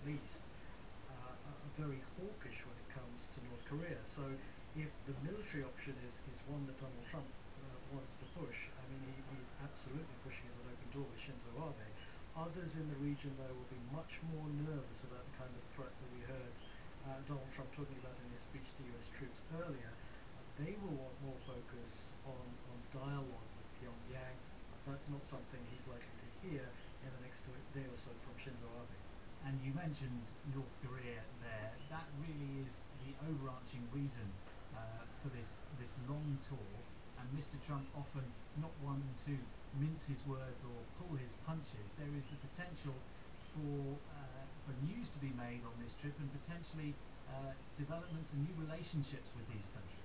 least, are very hawkish when it comes to North Korea. So if the military option is one that Donald Trump wants to push, I mean, he's absolutely pushing it an open door with Shinzo Abe. Others in the region, though, will be much more nervous about the kind of threat that we heard Donald Trump talking about in his speech to US troops earlier. They will want more focus on dialogue with Pyongyang. That's not something he's likely to hear in the next day or so from Shinzo Abe. And you mentioned North Korea there. That really is the overarching reason for this long tour. And Mr. Trump often not one to mince his words or pull his punches. There is the potential for news to be made on this trip and potentially developments and new relationships with these countries.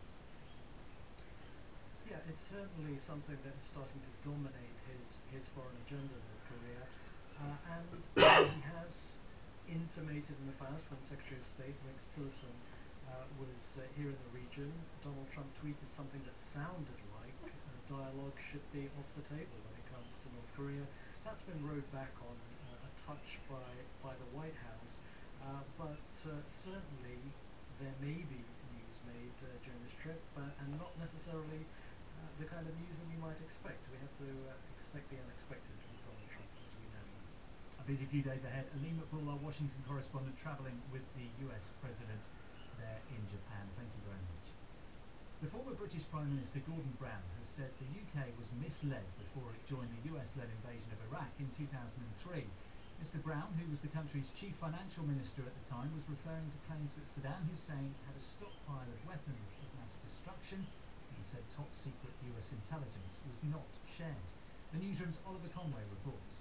Yeah, it's certainly something that is starting to dominate his foreign agenda, North Korea. And he has intimated in the past, when Secretary of State Rex Tillerson was here in the region, Donald Trump tweeted something that sounded like dialogue should be off the table when it comes to North Korea. That's been rowed back on a touch by the White House, but certainly there may be news made during this trip, and not necessarily the kind of news that we might expect. We have to expect the unexpected from Donald Trump, as we now know. A busy few days ahead. Lee McBall, our Washington correspondent, travelling with the US President there in Japan. Thank you very much. The former British Prime Minister Gordon Brown has said the UK was misled before it joined the US-led invasion of Iraq in 2003. Mr. Brown, who was the country's chief financial minister at the time, was referring to claims that Saddam Hussein had a stockpile of weapons of mass destruction and said top-secret US intelligence was not shared. The newsroom's Oliver Conway reports.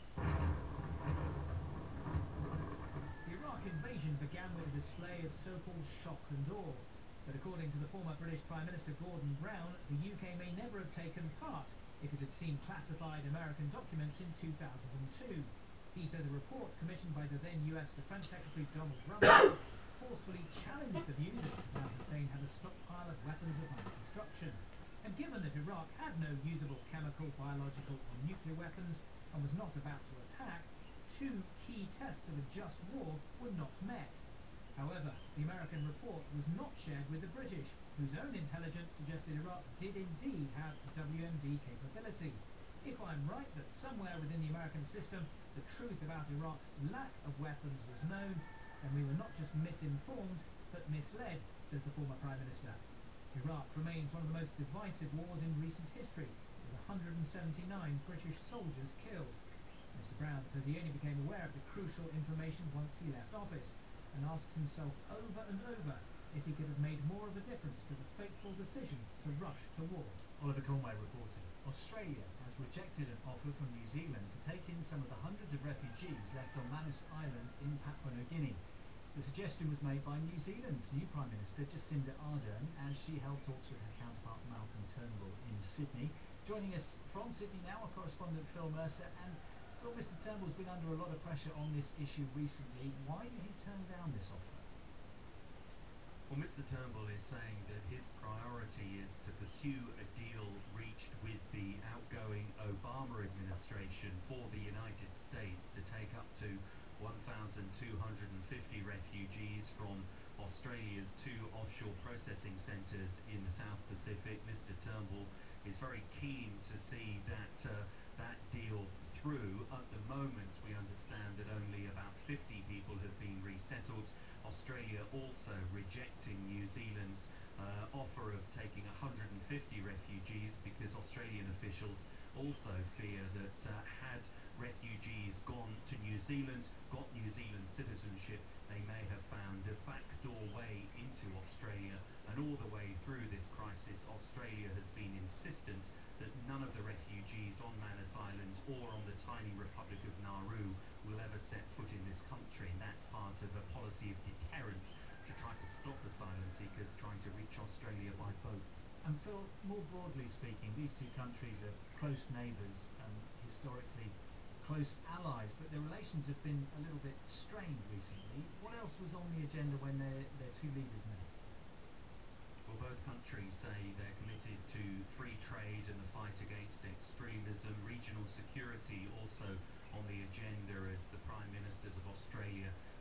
The Iraq invasion began with a display of so-called shock and awe. But according to the former British Prime Minister Gordon Brown, the UK may never have taken part if it had seen classified American documents in 2002. He says a report commissioned by the then US Defense Secretary Donald Rumsfeld forcefully challenged the view that Saddam Hussein had a stockpile of weapons of mass destruction. And given that Iraq had no usable chemical, biological or nuclear weapons and was not about to attack, two key tests of a just war were not met. However, the American report was not shared with the British, whose own intelligence suggested Iraq did indeed have WMD capability. If I'm right that somewhere within the American system the truth about Iraq's lack of weapons was known, then we were not just misinformed, but misled, says the former Prime Minister. Iraq remains one of the most divisive wars in recent history, with 179 British soldiers killed. Mr. Brown says he only became aware of the crucial information once he left office, and asked himself over and over if he could have made more of a difference to the fateful decision to rush to war. Oliver Conway reporting. Australia has rejected an offer from New Zealand to take in some of the hundreds of refugees left on Manus Island in Papua New Guinea. The suggestion was made by New Zealand's new Prime Minister Jacinda Ardern as she held talks with her counterpart Malcolm Turnbull in Sydney. Joining us from Sydney now, our correspondent Phil Mercer. And Phil, Mr. Turnbull's been under a lot of pressure on this issue recently. Why did he turn down this offer? Well, Mr. Turnbull is saying that his priority is to pursue a deal reached with the outgoing Obama administration for the United States to take up to 1,250 refugees from Australia's two offshore processing centres in the South Pacific. Mr. Turnbull is very keen to see that deal through. At the moment, we understand that only about 50 people have been resettled. Australia also rejecting New Zealand's offer of taking 150 refugees because Australian officials also fear that had refugees gone to New Zealand, got New Zealand citizenship, they may have found a backdoor way into Australia. And all the way through this crisis, Australia has been insistent that none of the refugees on Manus Island or on the tiny Republic of Nauru will ever set foot in this country. And that's part of a policy of deterrence to try to stop asylum seekers trying to reach Australia by boat. And Phil, more broadly speaking, these two countries are close neighbours and historically close allies, but their relations have been a little bit strained recently. What else was on the agenda when their two leaders met? Well, both countries say they're committed to free trade and the fight against extremism. Regional security also on the agenda as the Prime Ministers of Australia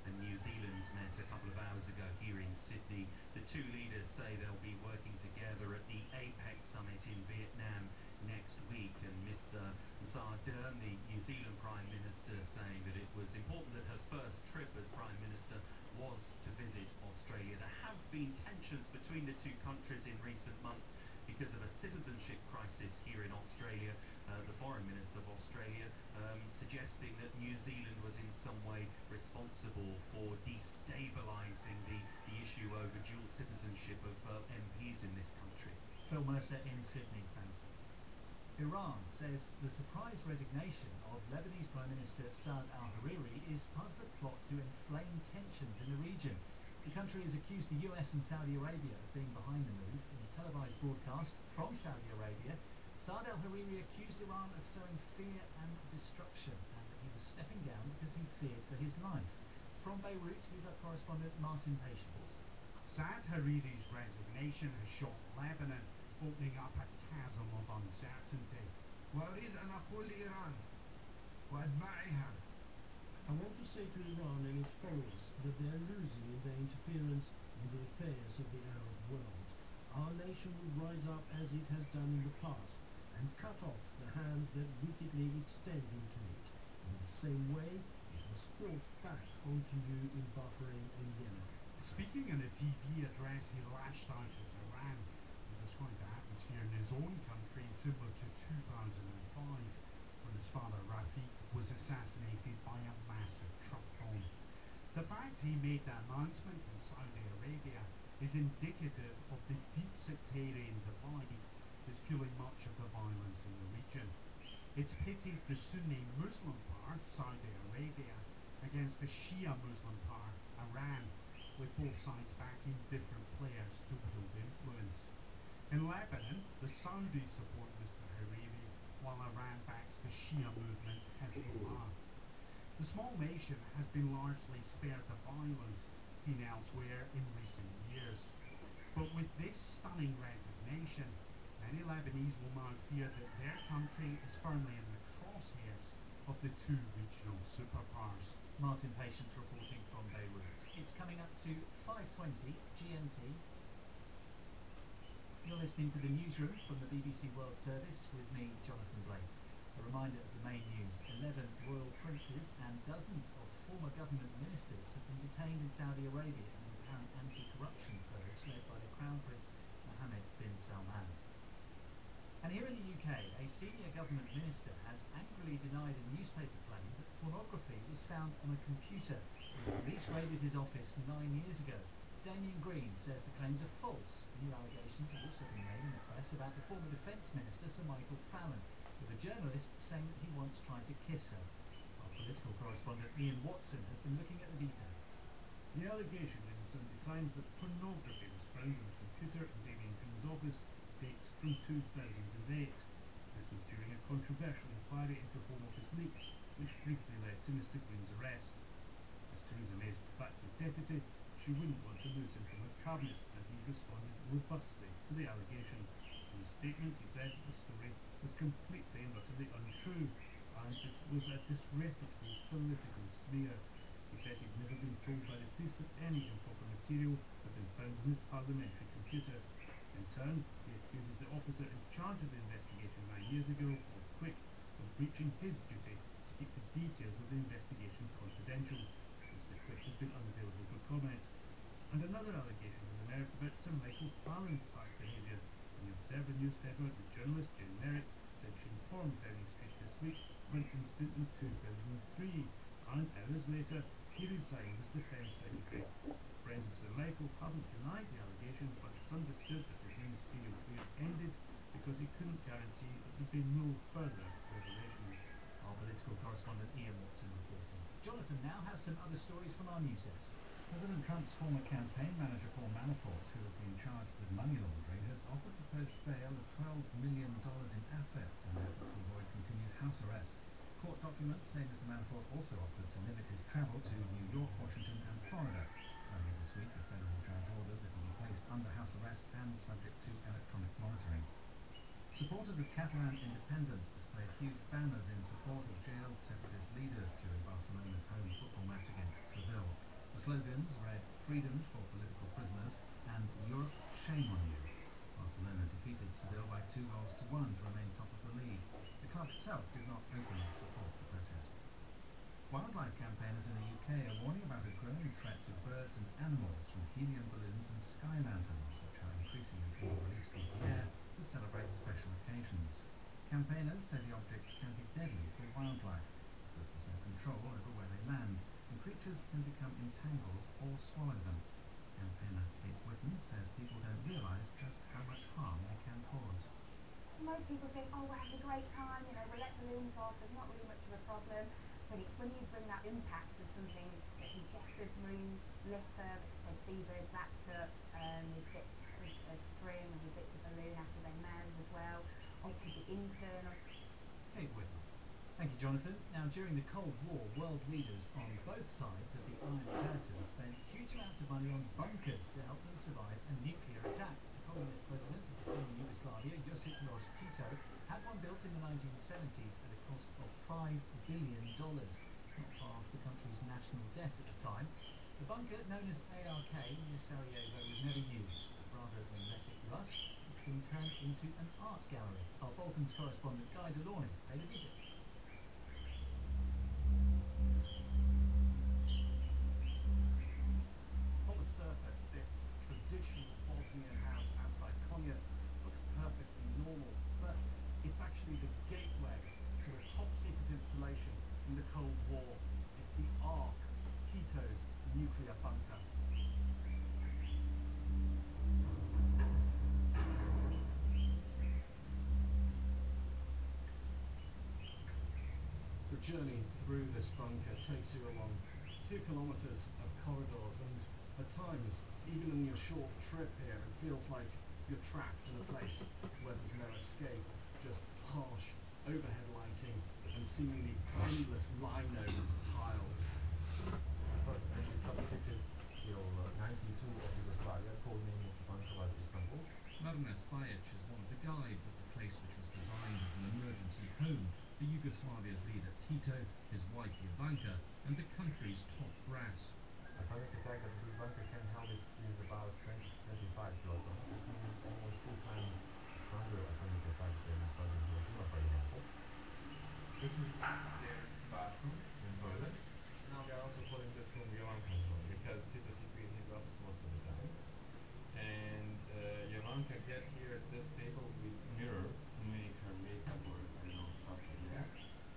and New Zealand met a couple of hours ago here in Sydney. The two leaders say they'll be working together at the APEC summit in Vietnam next week, and Miss Mac Ardern, the New Zealand Prime Minister, saying that it was important that her first trip as Prime Minister was to visit Australia. There have been tensions between the two countries in recent months because of a citizenship crisis here in Australia. The Foreign Minister of Australia suggesting that New Zealand was in some way responsible for destabilising the issue over dual citizenship of MPs in this country. Phil Mercer in Sydney, thank you. Iran says the surprise resignation of Lebanese Prime Minister Saad al-Hariri is part of a plot to inflame tensions in the region. The country has accused the US and Saudi Arabia of being behind the move. In a televised broadcast from Saudi Arabia, Saad al-Hariri accused Iran of sowing fear and destruction, and that he was stepping down because he feared for his life. From Beirut, here's our correspondent Martin Patience. Saad Hariri's resignation has shocked Lebanon, opening up a chasm of uncertainty. وأريد أن أقول لإيران وأتباعها I want to say to Iran and its followers that they are losing in their interference in the affairs of the Arab world. Our nation will rise up as it has done in the past and cut off the hands that wickedly extend into it. In the same way, it was forced back onto you in Bahrain and Yemen. Speaking in a TV address, he lashed out at Iran and described the atmosphere in his own country similar to 2005, when his father Rafiq was assassinated by a massive truck bomb. The fact he made that announcement in Saudi Arabia is indicative of the deep sectarian divide that's fueling much of the violence in the region. It's pitted the Sunni Muslim part, Saudi Arabia, against the Shia Muslim part, Iran, with both sides backing different players to wield influence. In Lebanon, the Saudis support Mr. Hariri, while Iran backs the Shia movement Hezbollah. The small nation has been largely spared the violence seen elsewhere in recent years. But with this stunning resignation, many Lebanese will now fear that their country is firmly in the crosshairs of the two regional superpowers. Martin Patience reporting from Beirut. It's coming up to 5:20 GMT. You're listening to the newsroom from the BBC World Service with me, Jonathan Blake. A reminder of the main news: 11 royal princes and dozens of former government ministers have been detained in Saudi Arabia in an apparent anti-corruption purge led by the Crown Prince Mohammed bin Salman. And here in the UK, a senior government minister has angrily denied a newspaper claim that pornography was found on a computer. The police raided his office 9 years ago. Damien Green says the claims are false. New allegations have also been made in the press about the former Defence Minister Sir Michael Fallon, with a journalist saying that he once tried to kiss her. Our political correspondent Ian Watson has been looking at the details. The allegation in the Sunday Times that pornography was found on a computer in Damien Green's office dates from 2008. This was during a controversial inquiry into Home Office leaks, which briefly led to Mr Green's arrest. As Theresa May's de facto deputy, she wouldn't want to lose him from her cabinet, and he responded robustly to the allegation. In a statement, he said the story was completely and utterly untrue, and it was a disreputable political smear. He said he'd never been told by the police that any improper material had been found on his parliamentary computer. In turn, he accuses the officer in charge of the investigation 9 years ago, Paul Quick, of breaching his duty to keep the details of the investigation confidential. Mr Quick has been unavailable for comment. And another allegation has emerged about Sir Michael Fallon's past behaviour. In the Observer newspaper, the journalist Jane Merritt said she informed Downing Street this week of an incident in 2003, and hours later he resigned as Defence Secretary. Friends of Sir Michael haven't denied the allegation, but it's understood that his ministerial career ended because he couldn't guarantee that there'd be no further revelations. Our political correspondent Ian Watson reporting. Jonathan now has some other stories from our news desk. President Trump's former campaign manager Paul Manafort, who has been charged with money laundering, has offered to post bail of $12 million in assets in an effort to avoid continued house arrest. Court documents say Mr Manafort also offered to limit his travel to New York, Washington and Florida. Earlier this week, a federal judge ordered that he be placed under house arrest and subject to electronic monitoring. Supporters of Catalan independence displayed huge banners in support of jailed separatist leaders during Barcelona's home football match against Seville. slogans read "Freedom for political prisoners" and "Europe, shame on you." Barcelona defeated Seville by 2-1 to remain top of the league. The club itself did not openly support the protest. Wildlife campaigners in the UK are warning about a growing threat to birds and animals from helium balloons and sky lanterns, which are increasingly being released into the air to celebrate special occasions. Campaigners say the objects can be deadly for wildlife, because there's no control over where they land, and creatures can become entangled or swallow them. Campaigner Kate Whitten says people don't realise just how much harm they can cause. Most people think, oh, we're having a great time, we'll let balloons off, there's not really much of a problem. But it's when you bring that impact of something that's ingested marine litter, say seabirds wrapped up with bits of string and with bits of balloon out of their mouths as well, or it could be internal. Kate Whitten. Thank you, Jonathan. Now, during the Cold War, world leaders on both sides of the Iron Curtain spent huge amounts of money on bunkers to help them survive a nuclear attack. The communist president of the former Yugoslavia, Josip Broz Tito, had one built in the 1970s at a cost of $5 billion, not far off the country's national debt at the time. The bunker, known as ARK near Sarajevo, was never used, but rather than let it rust, it's been turned into an art gallery. Our Balkans correspondent Guy Delaunay paid a visit. On the surface, this traditional Bosnian house outside Konyac looks perfectly normal, but it's actually the gateway to a top-secret installation in the Cold War. It's the ARK, Tito's nuclear bunker. The journey through this bunker takes you along 2 kilometers of corridors, and at times, even in your short trip here, it feels like you're trapped in a place where there's no escape, just harsh overhead lighting and seemingly endless linoed tiles. Top secret till 92 of Yugoslavia, code name of the bunker was Istanbul. Marnes Bajic is one of the guides at the place which was designed as an emergency home for Yugoslavia's leader Tito, his wife Jovanka, and the country's top brass. Atomic attack that this bunker can hold it is about 20-25 kilotons. This means almost 2 times stronger atomic attack than Southern Hiroshima, for example. This is their bathroom and toilet. Now we are also calling this room Jovanka's room because Tito should be in his office most of the time. And Jovanka get here at this table with mirror to make her makeup or stuff like that.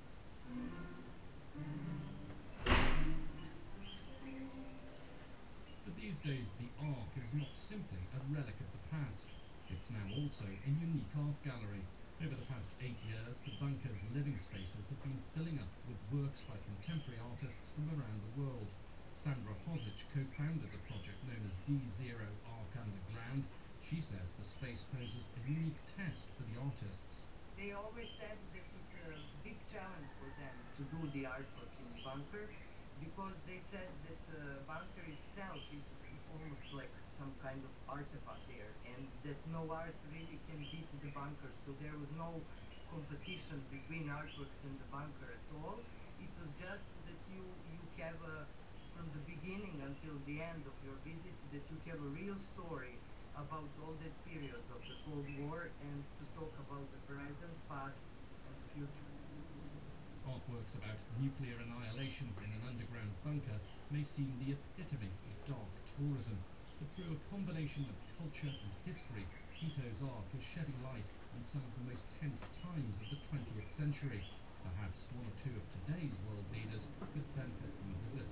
But these days the Ark is not simply a relic of the past. It's now also a unique art gallery. Over the past 8 years, the bunker's living spaces have been filling up with works by contemporary artists from around the world. Sandra Hozic co-founded the project known as D0 Ark Underground. She says the space poses a unique test for the artists. They always said that it's a big challenge for them to do the artwork in the bunker, because they said that the bunker itself is almost like some kind of artifact there, and that no art really can beat the bunker, so there was no competition between artworks in the bunker at all. It was just that you have from the beginning until the end of your visit, that you have a real story about all that period of the Cold War, and to talk about the present, past, and future. Artworks about nuclear annihilation in an underground bunker may seem the epitome of dark tourism, but through a combination of culture and history, Tito's Ark is shedding light on some of the most tense times of the 20th century. Perhaps one or two of today's world leaders could benefit from a visit.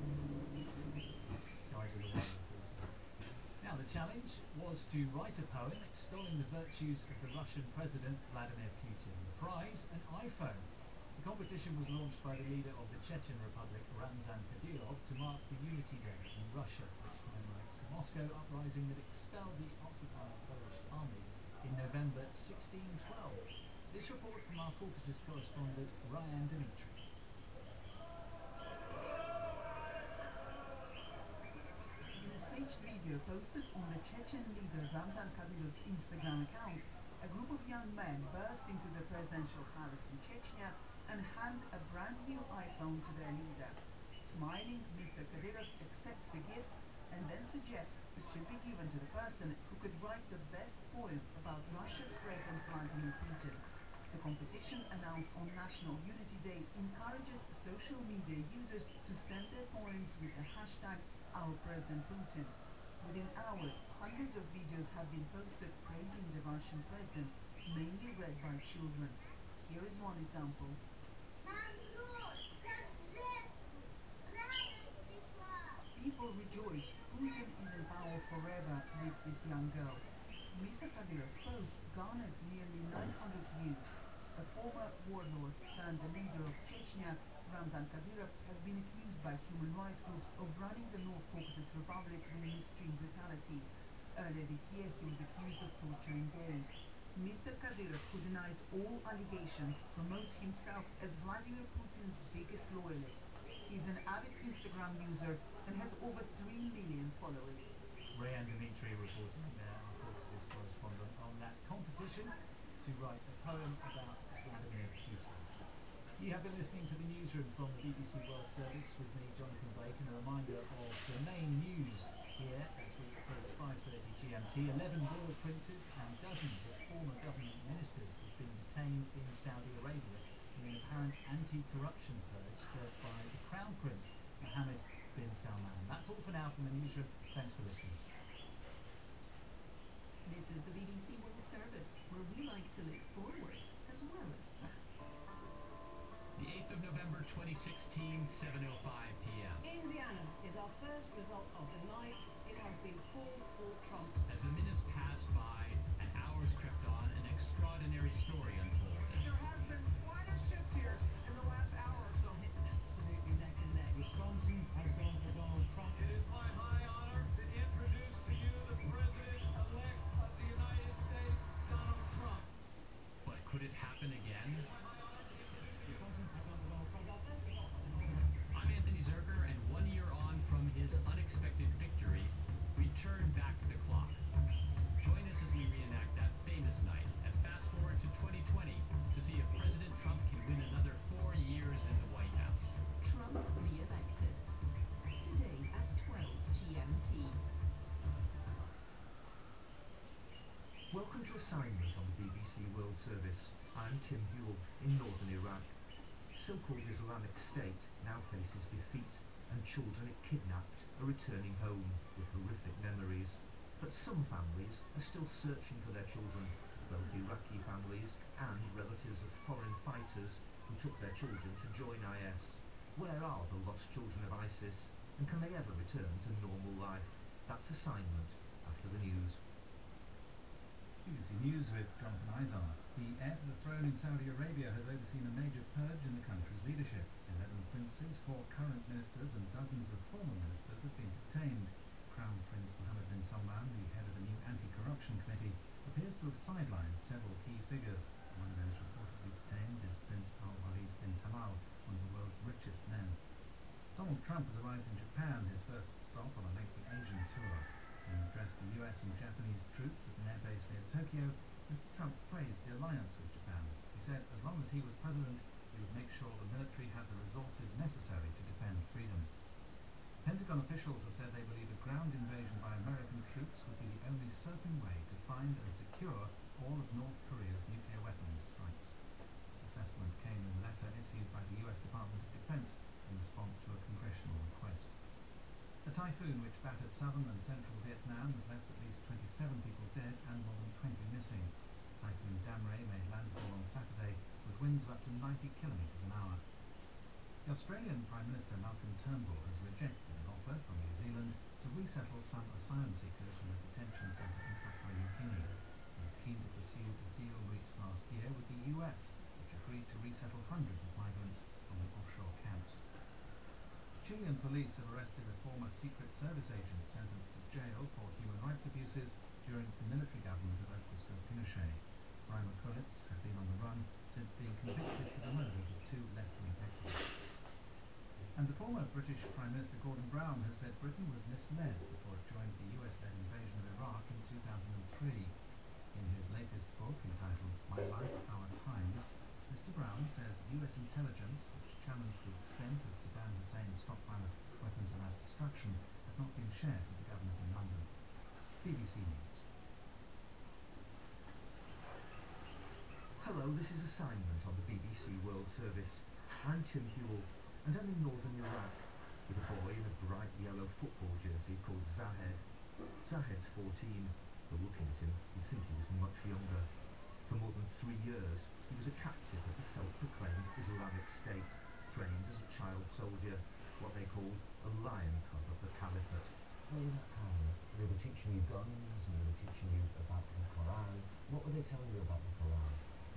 Now, the challenge was to write a poem extolling the virtues of the Russian President Vladimir Putin. The prize, an iPhone. The competition was launched by the leader of the Chechen Republic, Ramzan Kadyrov, to mark the Unity Day in Russia, which commemorates the Moscow uprising that expelled the occupied Polish army in November 1612. This report from our Caucasus correspondent, Ryan Dimitri. In a staged video posted on the Chechen leader Ramzan Kadyrov's Instagram account, a group of young men burst into the presidential palace in Chechnya and hand a brand new iPhone to their leader. Smiling, Mr. Kadyrov accepts the gift and then suggests it should be given to the person who could write the best poem about Russia's President Vladimir Putin. The competition, announced on National Unity Day, encourages social media users to send their poems with the hashtag #OurPresidentPutin. Within hours, hundreds of videos have been posted praising the Russian president, mainly read by children. Here is one example. People rejoice. Putin is in power forever, reads this young girl. Mr. Kadyrov's post garnered nearly 900 views. A former warlord turned the leader of Chechnya, Ramzan Kadyrov, has been accused by human rights groups of running the North Caucasus Republic with extreme brutality. Earlier this year, he was accused of torturing Garys. Mr. Kadyrov, who denies all allegations, promotes himself as Vladimir Putin's biggest loyalist. He's an avid Instagram user and has over 3 million followers. Rayan Dimitri reporting there, our Caucasus correspondent, on that competition to write a poem about Vladimir Putin. You have been listening to the newsroom from the BBC World Service with me, Jonathan Blake, and a reminder of the main news here as we approach 5:30 GMT. 11 royal princes and dozens of former government ministers have been detained in Saudi Arabia in an apparent anti-corruption purge led by the Crown Prince Mohammed bin Salman. That's all for now from the newsroom. Thanks for listening. This is the BBC World Service, where we like to look forward as well as back. The 8th of November 2016, 7:05 p.m. Indiana is our first result of the night. It has been called for Trump. As the minutes passed by and hours crept on, an extraordinary story unfolded. There has been quite a shift here in the last hour or so. It's absolutely neck and neck. Wisconsin has gone for Donald Trump. It is my high honor to introduce to you the President-elect of the United States, Donald Trump. But could it happen again? Wisconsin has gone for Donald Trump. I'm Anthony Zerger, and 1 year on from his unexpected victory, we turn back the clock. Join us as we reenact that famous night and fast forward to 2020 to see if President Trump can win another 4 years in the White House. Trump re-elected. Today at 12 GMT. Welcome to Assignment on the BBC World Service. I'm Tim Hewell in northern Iraq. So-called Islamic State now faces defeat, and children it kidnapped are returning home with horrific memories. But some families are still searching for their children, both Iraqi families and relatives of foreign fighters who took their children to join IS. Where are the lost children of ISIS, and can they ever return to normal life? That's Assignment after the news. BBC News with Jonathan Izar. The heir to the throne in Saudi Arabia has overseen a major purge in the country's leadership. 11 princes, 4 current ministers and dozens of former ministers have been detained. Crown Prince Mohammed bin Salman, the head of the new anti-corruption committee, appears to have sidelined several key figures. Among those reportedly detained is Prince Al-Walid bin Talal, one of the world's richest men. Donald Trump has arrived in Japan, his first stop on a lengthy Asian tour. In an address to US and Japanese troops at an airbase near Tokyo, Mr. Trump praised the alliance with Japan. He said as long as he was president, he would make sure the military had the resources necessary to defend freedom. Pentagon officials have said they believe a ground invasion by American troops would be the only certain way to find and secure all of North Korea's nuclear weapons sites. This assessment came in a letter issued by the US Department of Defense in response to a congressional request. A typhoon which battered southern and central Vietnam has left at least 27 people dead and more than 20 missing. Typhoon Damre made landfall on Saturday with winds of up to 90 kilometres an hour. The Australian Prime Minister Malcolm Turnbull has rejected an offer from New Zealand to resettle some asylum seekers from a detention centre in Papua New Guinea. He is keen to pursue a deal reached last year with the US, which agreed to resettle hundreds of migrants from the offshore camps. Chilean police have arrested a former Secret Service agent sentenced to jail for human rights abuses during the military government of Augusto Pinochet. Reimer Kulitz had been on the run since being convicted for the murders of 2 left-wing activists. And the former British Prime Minister Gordon Brown has said Britain was misled before it joined the US-led invasion of Iraq in 2003. In his latest book entitled My Life, Our Times, Mr. Brown says US intelligence, which challenged the extent of Saddam Hussein's stockpile of instruction had not been shared with the government in London. BBC News. Hello, this is Assignment on the BBC World Service. I'm Tim Hewell, and I'm in northern Iraq with a boy in a bright yellow football jersey called Zahed. Zahed's 14, but looking at him, you'd think he was much younger. For more than 3 years, he was a captive of the self-proclaimed Islamic State, trained as a child soldier, what they called a lion cub of the Caliphate. During that time, they were teaching you guns, and they were teaching you about the Quran. What were they telling you about the Quran?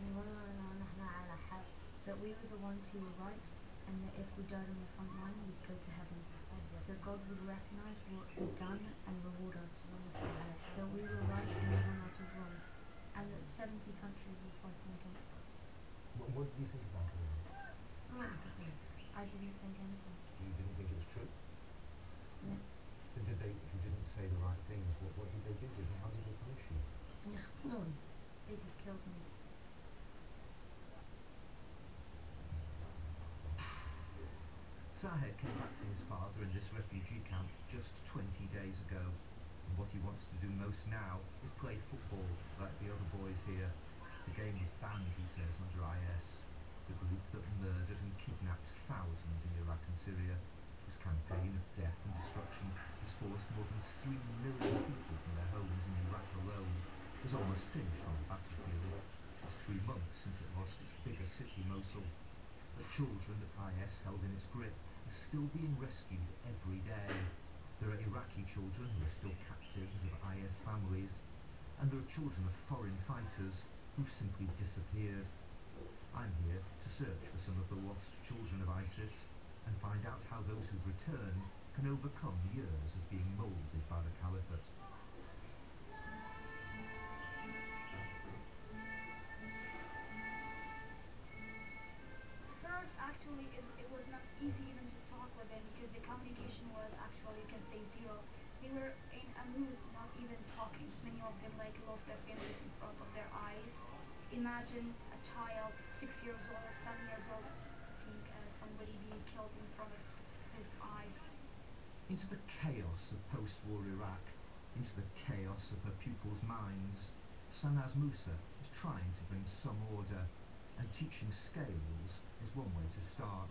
That we were the ones who were right, and that if we died on the front line, we'd go to heaven. That God would recognize what we'd done and reward us. That we were right and everyone else was wrong. And that 70 countries were fighting against us. What did you think about it? I didn't think anything. You didn't think it was true? No. But did they, if you didn't say the right things, what did they do? How did they punish you? They just killed me. Zahed came back to his father in this refugee camp just 20 days ago, and what he wants to do most now is play football like the other boys here. The game was banned, he says, under IS, the group that murdered and kidnapped thousands in Iraq and Syria, whose campaign of death and destruction has forced more than 3 million people from their homes in Iraq alone, is almost finished on the battlefield. It's 3 months since it lost its biggest city, Mosul. The children that IS held in its grip are still being rescued every day. There are Iraqi children who are still captives of IS families, and there are children of foreign fighters who've simply disappeared. I'm here to search for some of the lost children of ISIS and find out how those who've returned can overcome years of being moulded by the Caliphate. First, actually, it was not easy even to talk with them because the communication was actually, you can say, zero. They were in a mood not even talking. Many of them like lost their families in front of their eyes. Imagine a child, 6 years old, 7 years old, seeing somebody being killed in front of his eyes. Into the chaos of post-war Iraq, into the chaos of her pupils' minds, Sanaz Musa is trying to bring some order, and teaching scales is one way to start.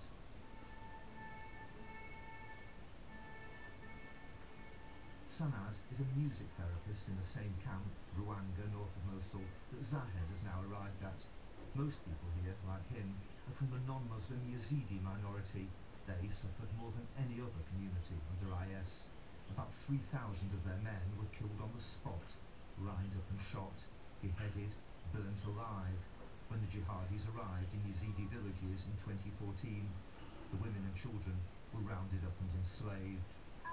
Sanaz is a music therapist in the same camp, Ruanga, north of Mosul, that Zahed has now arrived at. Most people here, like him, are from the non-Muslim Yazidi minority. They suffered more than any other community under IS. About 3,000 of their men were killed on the spot, lined up and shot, beheaded, burnt alive. When the jihadis arrived in Yazidi villages in 2014, the women and children were rounded up and enslaved.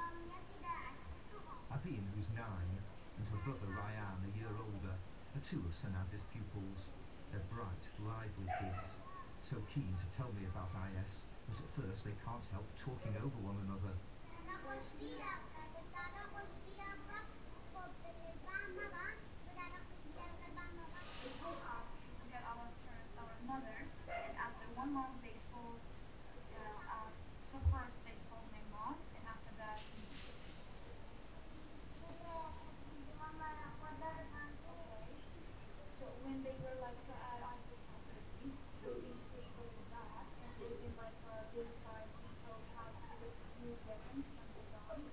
Aveen, who's 9, and her brother Ryan, a year older, are 2 of Sanaz's pupils. They're bright, lively kids, so keen to tell me about IS, but at first they can't help talking over one another. Mothers, and after 1 month they sold us. So first they sold my mom, and after that so when they were like at ISIS property, these people did that, and they've been like those guys who told how to use weapons and guns,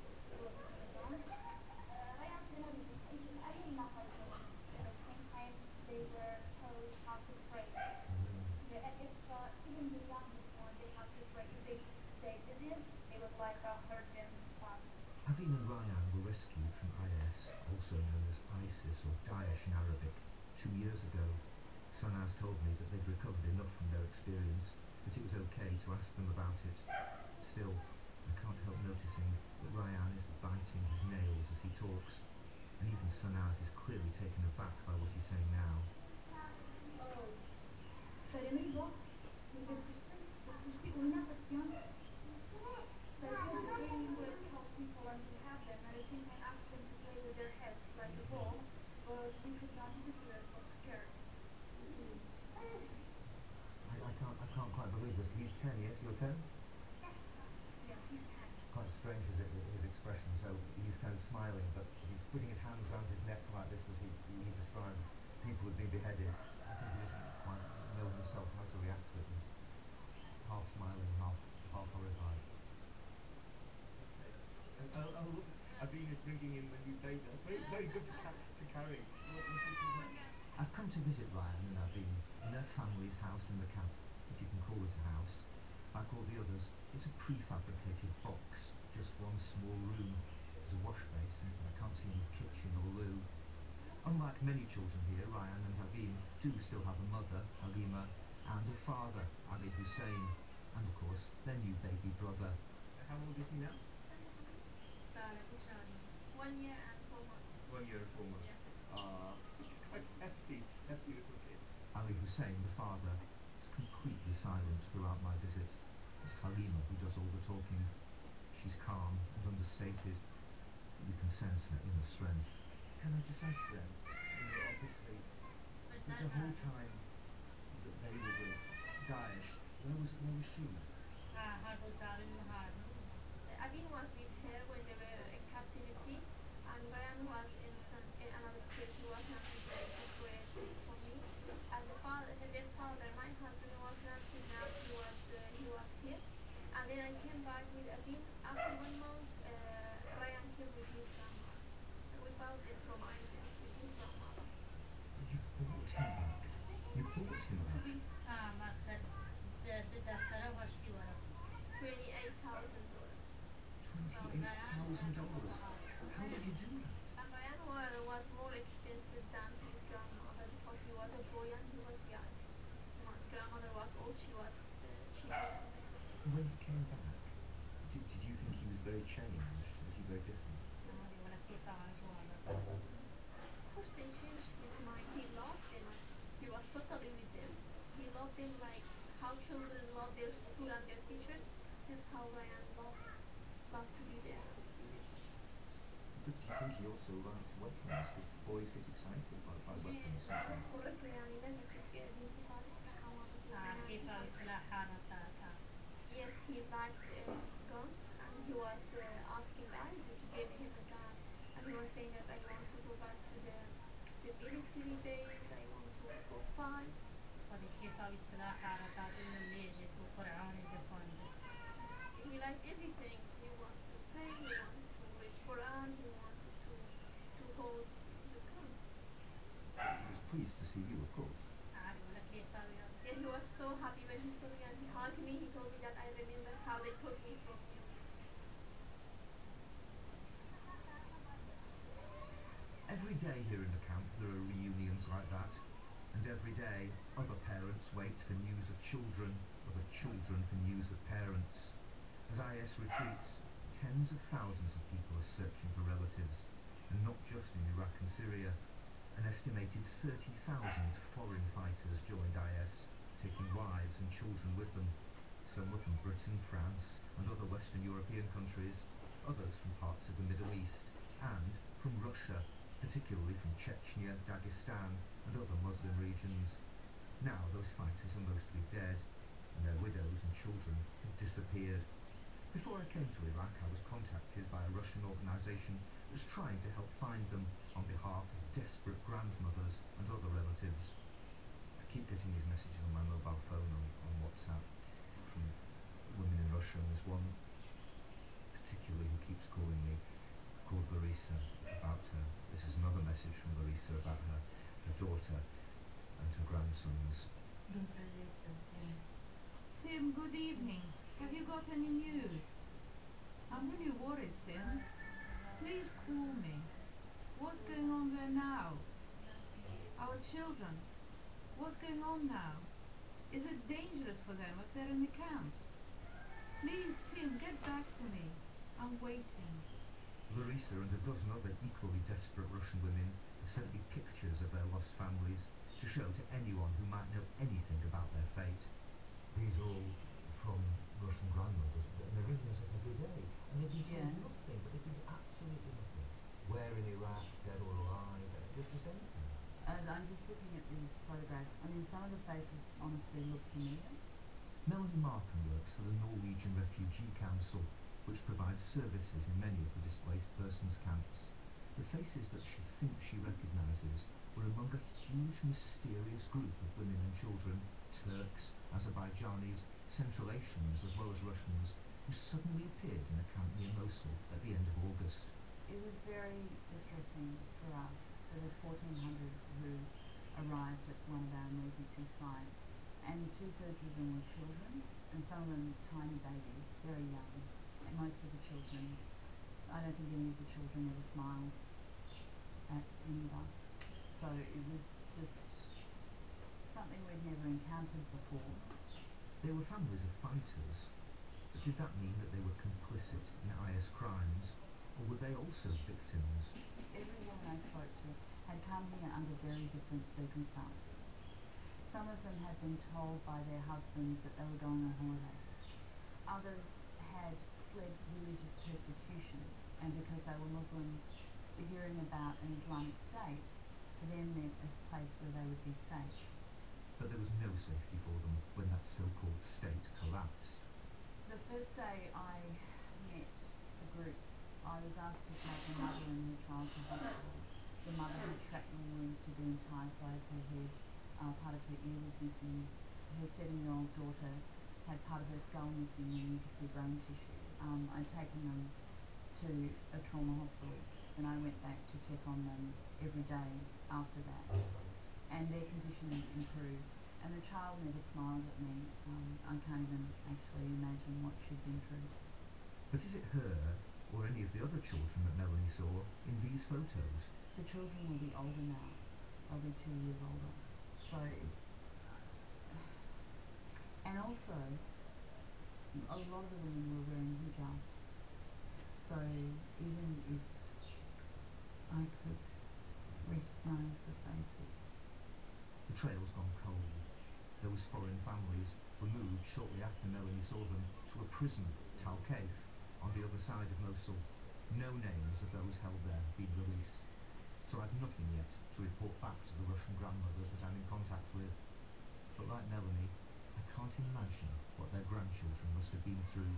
at the same time they were told how to pray. Yeah, and if even the youngest one, they have to pray. If they didn't, they would like hurt them. Aveen and Ryan were rescued from IS, also known as ISIS or Daesh in Arabic, 2 years ago. Sanaz told me that they'd recovered enough from their experience, that it was okay to ask them about it. Still, I can't help noticing that Ryan is biting his nails as he talks, and even Sanaz is clearly taken aback by what he's saying now. Una cuestión. So usually you would help people and you have them, at the same time ask them to play with their heads like a ball, but we could not do this, we were so scared. I can't quite believe this. He's 10, yes? You're 10? Yes, he's 10. Quite strange, is bringing in the new baby. That's very, very good to carry. What do you think of that? I've come to visit Ryan and Aveen in their family's house in the camp, if you can call it a house. Like all the others, it's a prefabricated box, just one small room. There's a wash basin, and I can't see any kitchen or loo. Unlike many children here, Ryan and Aveen do still have a mother, Halima, and a father, Ali Hussein, and of course, their new baby brother. How old is he now? Saleh Bouchani. 1 year and 4 months. 1 year and 4 months. He's quite hefty little kid. Ali Hussein, the father, is completely silent throughout my visit. It's Halima who does all the talking. She's calm and understated. You can sense her inner strength. Can I just ask then, obviously, the whole time that they were with Daesh, where was she? Abin was with her when they were in captivity, and Ryan was in another place. He was not separated from me. And their father, my husband, was not kidnapped. He was here. And then I came back with Abin. After 1 month, Ryan came with his grandma. We found it from ISIS with his grandma. You brought him back. You brought him back. $28,000. $28,000. How did you do that? And Ryan was more expensive than his grandmother because he was a boy and he was young. My grandmother was old, she was cheaper. When he came back, did you think he was very changed? Was he very different? Of course they changed his mind. He loved them. He was totally with them. He loved them like how children love their school and their teachers. This is how Ryan loved to be there. But do you think he also liked weapons? Because boys get excited by weapons sometimes. Correctly, يعني لازم تبقى بنتي أسلحة Yes, he liked guns, and he was asking ISIS to give him a gun, and he was saying that I want to go back to the military base, I want to go fight. He liked everything. He wanted to pray, he wanted to read Quran, he wanted to hold the guns. He was pleased to see you, of course. Yeah, he was so happy when he saw me and he hugged me. He told me that I remember how they took me from you. Every day here in the camp there are reunions like that, and every day other parents wait for news of children, other children for news of parents. As IS retreats, tens of thousands of people are searching for relatives, and not just in Iraq and Syria. An estimated 30,000 foreign fighters joined IS, taking wives and children with them. Some were from Britain, France, and other Western European countries, others from parts of the Middle East, and from Russia, particularly from Chechnya, Dagestan, and other Muslim regions. Now those fighters are mostly dead, and their widows and children have disappeared. Before I came to Iraq, I was contacted by a Russian organisation that was trying to help find them on behalf of desperate grandmothers and other relatives. I keep getting these messages on my mobile phone on WhatsApp from women in Russia, and there's one particularly who keeps calling me, called Larissa, about her. This is another message from Larissa about her daughter and her grandsons. Tim, good evening. Have you got any news? I'm really worried, Tim. Please call me. What's going on there now? Our children. What's going on now? Is it dangerous for them if they're in the camps? Please, Tim, get back to me. I'm waiting. Larissa and a dozen other equally desperate Russian women have sent me pictures of their lost families to show to anyone who might know anything about their fate. These are all from Russian grandmothers, and they're ringing us up every day, and they've been told nothing, but they've been absolutely nothing. Where in Iraq, dead or alive, just anything. I'm just looking at these photographs. I mean, some of the faces honestly look familiar. Melanie Markham works for the Norwegian Refugee Council, which provides services in many of the displaced persons camps. The faces that she thinks she recognises were among a huge mysterious group of women and children, Turks, Azerbaijanis, Central Asians as well as Russians, who suddenly appeared in a camp near Mosul at the end of August. it was very distressing for us. There was 1,400 who arrived at one of our emergency sites, and 2/3 of them were children, and some of them tiny babies, very young. And most of the children, I don't think any of the children ever smiled at any of us. So it was just something we'd never encountered before. They were families of fighters, but did that mean that they were complicit in IS crimes, or were they also victims? Every woman I spoke to had come here under very different circumstances. Some of them had been told by their husbands that they were going on holiday. Others had fled religious persecution, and because they were Muslims, hearing about an Islamic State for them meant a place where they would be safe. But there was no safety for them when that so-called state collapsed. The first day I met the group, I was asked to take a mother and her child to hospital. The mother had shrapnel wounds to the entire side of her head. Part of her ear was missing. Her 7-year-old daughter had part of her skull missing, and you could see brain tissue. I'd taken them to a trauma hospital, and I went back to check on them every day after that. And their condition improved, and the child never smiled at me. I can't even actually imagine what she'd been through. But is it her, or any of the other children that Melanie saw, in these photos? The children will be older now. They'll be 2 years older. So, and also, a lot of the women were wearing hijabs. So even if I could recognise the faces. The trail's gone cold. Those foreign families were moved shortly after Melanie saw them to a prison, Tal Keif, on the other side of Mosul. No names of those held there have been released, so I've nothing yet to report back to the Russian grandmothers that I'm in contact with. But like Melanie, I can't imagine what their grandchildren must have been through.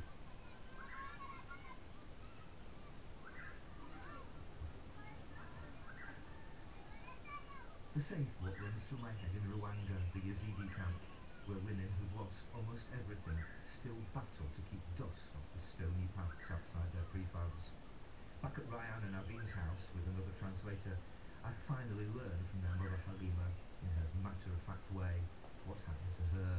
The same thought runs through my head in Rwanda, the Yazidi camp, where women who've lost almost everything still battle to keep dust off the stony paths outside their prefabs. Back at Ryan and Abin's house with another translator, I finally learned from their mother Halima, in her matter-of-fact way, what happened to her.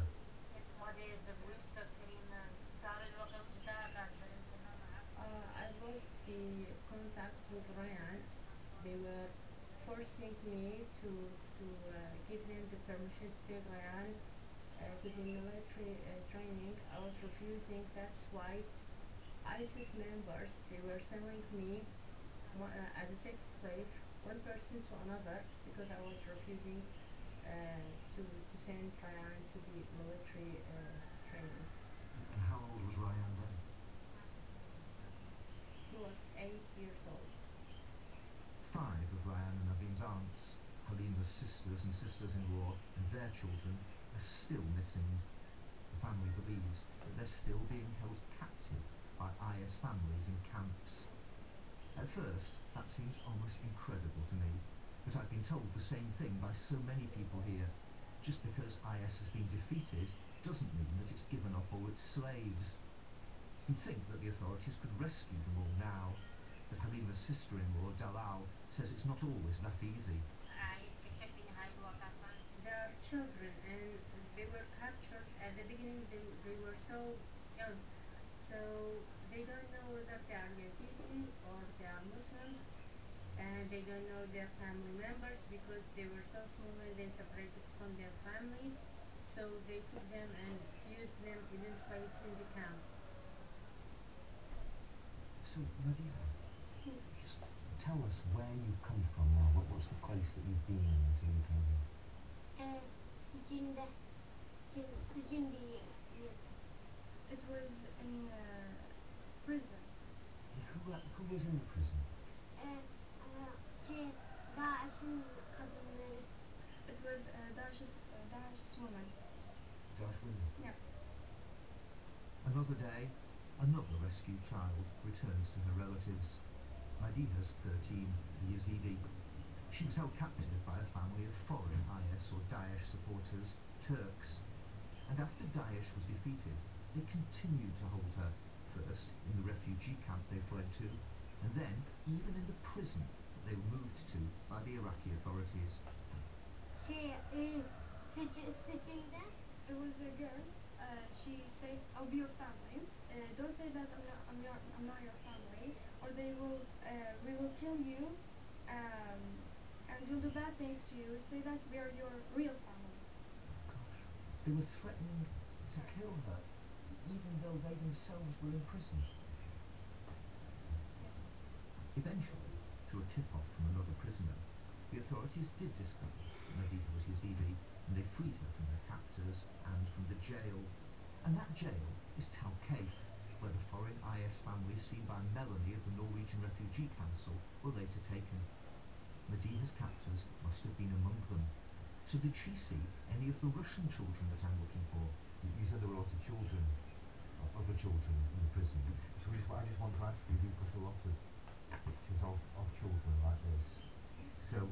I lost the contact with Ryan. They were forcing me to give them the permission to take Ryan to the military training. I was refusing. That's why ISIS members, they were selling me as a sex slave, one person to another, because I was refusing to send Ryan to the military training. And how old was Ryan then? He was 8 years old. 5 of Ryan and Naveen's aunts, Halima's sisters and sisters-in-law, and their children are still missing. The family believes that they're still being held captive by IS families in camps. At first, that seems almost incredible to me, but I've been told the same thing by so many people here. Just because IS has been defeated doesn't mean that it's given up all its slaves. You'd think that the authorities could rescue them all now, but Halima's sister-in-law, Dalal, says it's not always that easy. There are children, and they were captured at the beginning. They were so young, so they don't know whether they are Yazidi or they are Muslims, and they don't know their family members because they were so small and they separated from their families, so they took them and used them even slaves in the camp. So, Nadia, just tell us where you come from now. What's the place that you've been in until you came here? It was in prison. Who was in the prison? It was Daesh's woman. Daesh women? Yeah. Another day, another rescued child returns to her relatives. Madiha's 13, a Yazidi. She was held captive by a family of foreign IS or Daesh supporters, Turks. And after Daesh was defeated, they continued to hold her, first in the refugee camp they fled to, and then even in the prison that they were moved to by the Iraqi authorities. It was a girl. She said, "I'll be your family. Don't say that I'm not your family, or we will kill you, and we'll do bad things to you. Say that we are your real family." Gosh, they were threatening to kill her, even though they themselves were in prison. Yes. Eventually, through a tip-off from another prisoner, the authorities did discover Madiha was Yazidi, and they freed her from her captors and from the jail. And that jail is Tal Keith, where the foreign IS families seen by Melanie of the Norwegian Refugee Council were later taken. Madiha's captors must have been among them. So did she see any of the Russian children that I'm looking for? You said there were a lot of children, other children in the prison. So I just want to ask you, we've got a lot of pictures of children like this. So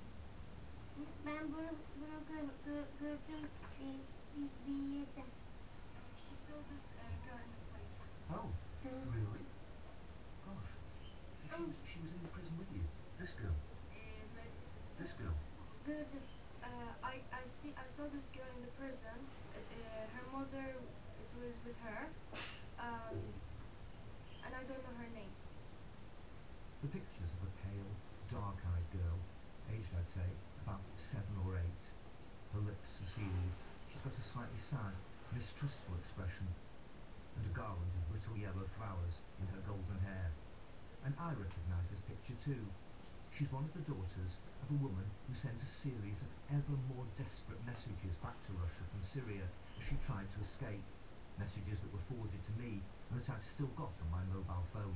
She saw this girl in the place. Oh, really? Gosh. She was in the prison with you? This girl? This girl? I saw this girl in the prison. Her mother, it was with her, and I don't know her name. The pictures of a pale, dark-eyed girl, aged I'd say about 7 or 8. Her lips are sealed. She's got a slightly sad, mistrustful expression, and a garland of little yellow flowers in her golden hair. And I recognise this picture too. She's one of the daughters of a woman who sends a series of ever more desperate messages back to Russia from Syria as she tried to escape. Messages that were forwarded to me and that I've still got on my mobile phone.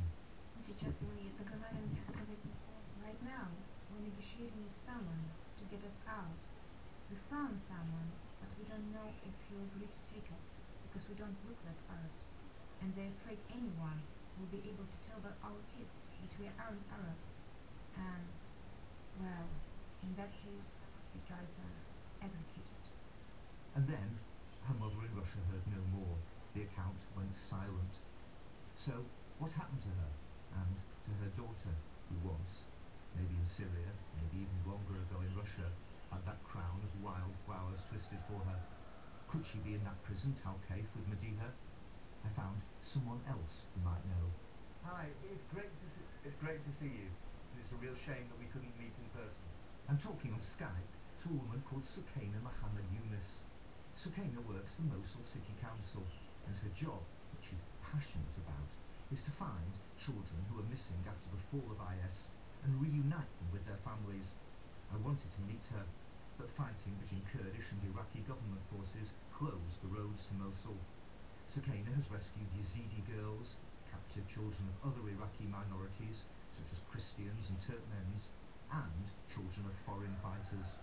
Right now, we're negotiating with someone to get us out. We found someone, but we don't know if he'll agree to take us, because we don't look like Arabs. And they're afraid anyone will be able to tell about our kids that we aren't Arab. And, well, in that case, the guides are executed. And then, her mother in Russia heard no more. The account went silent. So, what happened to her? And to her daughter, who once, maybe in Syria, maybe even longer ago in Russia, had that crown of wild flowers twisted for her? Could she be in that prison, Tal Keith, with Madiha? I found someone else who might know. Hi, it's great to see you. It's a real shame that we couldn't meet in person. I'm talking on Skype to a woman called Sukaina Mohammed Yunus. Sukaina works for Mosul City Council, and her job, which she's passionate about, is to find children who are missing after the fall of IS and reunite them with their families. I wanted to meet her, but fighting between Kurdish and Iraqi government forces closed the roads to Mosul. Sukaina has rescued Yazidi girls, captive children of other Iraqi minorities, such as Christians and Turkmens, and children of foreign fighters.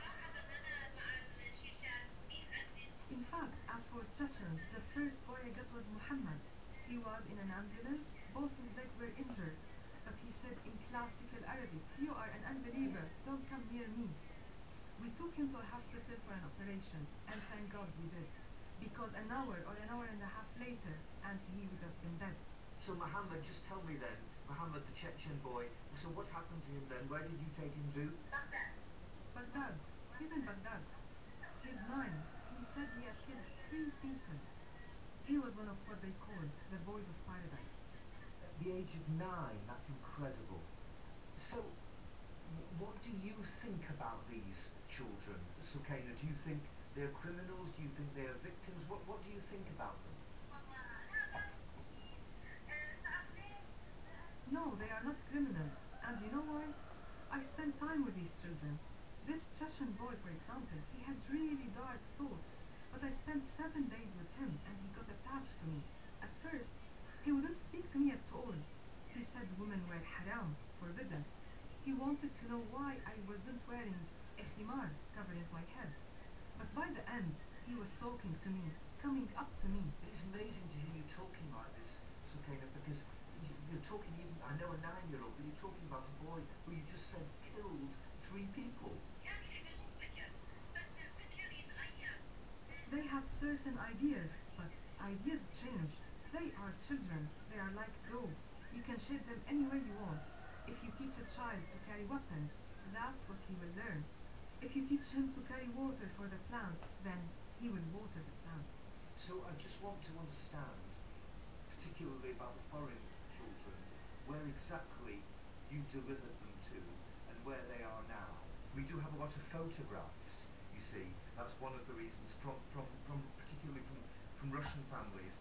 In fact, as for Chechens, the first boy I got was Muhammad. He was in an ambulance, both his legs were injured, but he said in classical Arabic, "You are an unbeliever, don't come near me." We took him to a hospital for an operation, and thank God we did, because an hour or an hour and a half later, and he would have been dead. So Muhammad, just tell me then, Muhammad the Chechen boy, so what happened to him then? Where did you take him to? Baghdad. He's in Baghdad. He's 9. He said he had killed 3 people. He was one of what they call the boys of paradise. At the age of 9, that's incredible. So, what do you think about these children, Sukaina? Do you think they're criminals? Do you think they're victims? What do you think about them? No, they are not criminals. And you know why? I spent time with these children. This Chechen boy, for example, he had really dark thoughts, but I spent 7 days with him and he got attached to me. At first, he wouldn't speak to me at all. He said women were haram, forbidden. He wanted to know why I wasn't wearing a khimar covering my head. But by the end, he was talking to me, coming up to me. It's amazing to hear you talking like this, Sukaina, because you're talking even, I know a 9-year-old, but you're talking about a boy who you just said killed 3 people. They had certain ideas, but ideas change. They are children. They are like dough. You can shoot them anywhere you want. If you teach a child to carry weapons, that's what he will learn. If you teach him to carry water for the plants, then he will water the plants. So I just want to understand, particularly about the foreign children, where exactly you delivered them to and where they are now. We do have a lot of photographs, you see. That's one of the reasons from particularly from Russian families.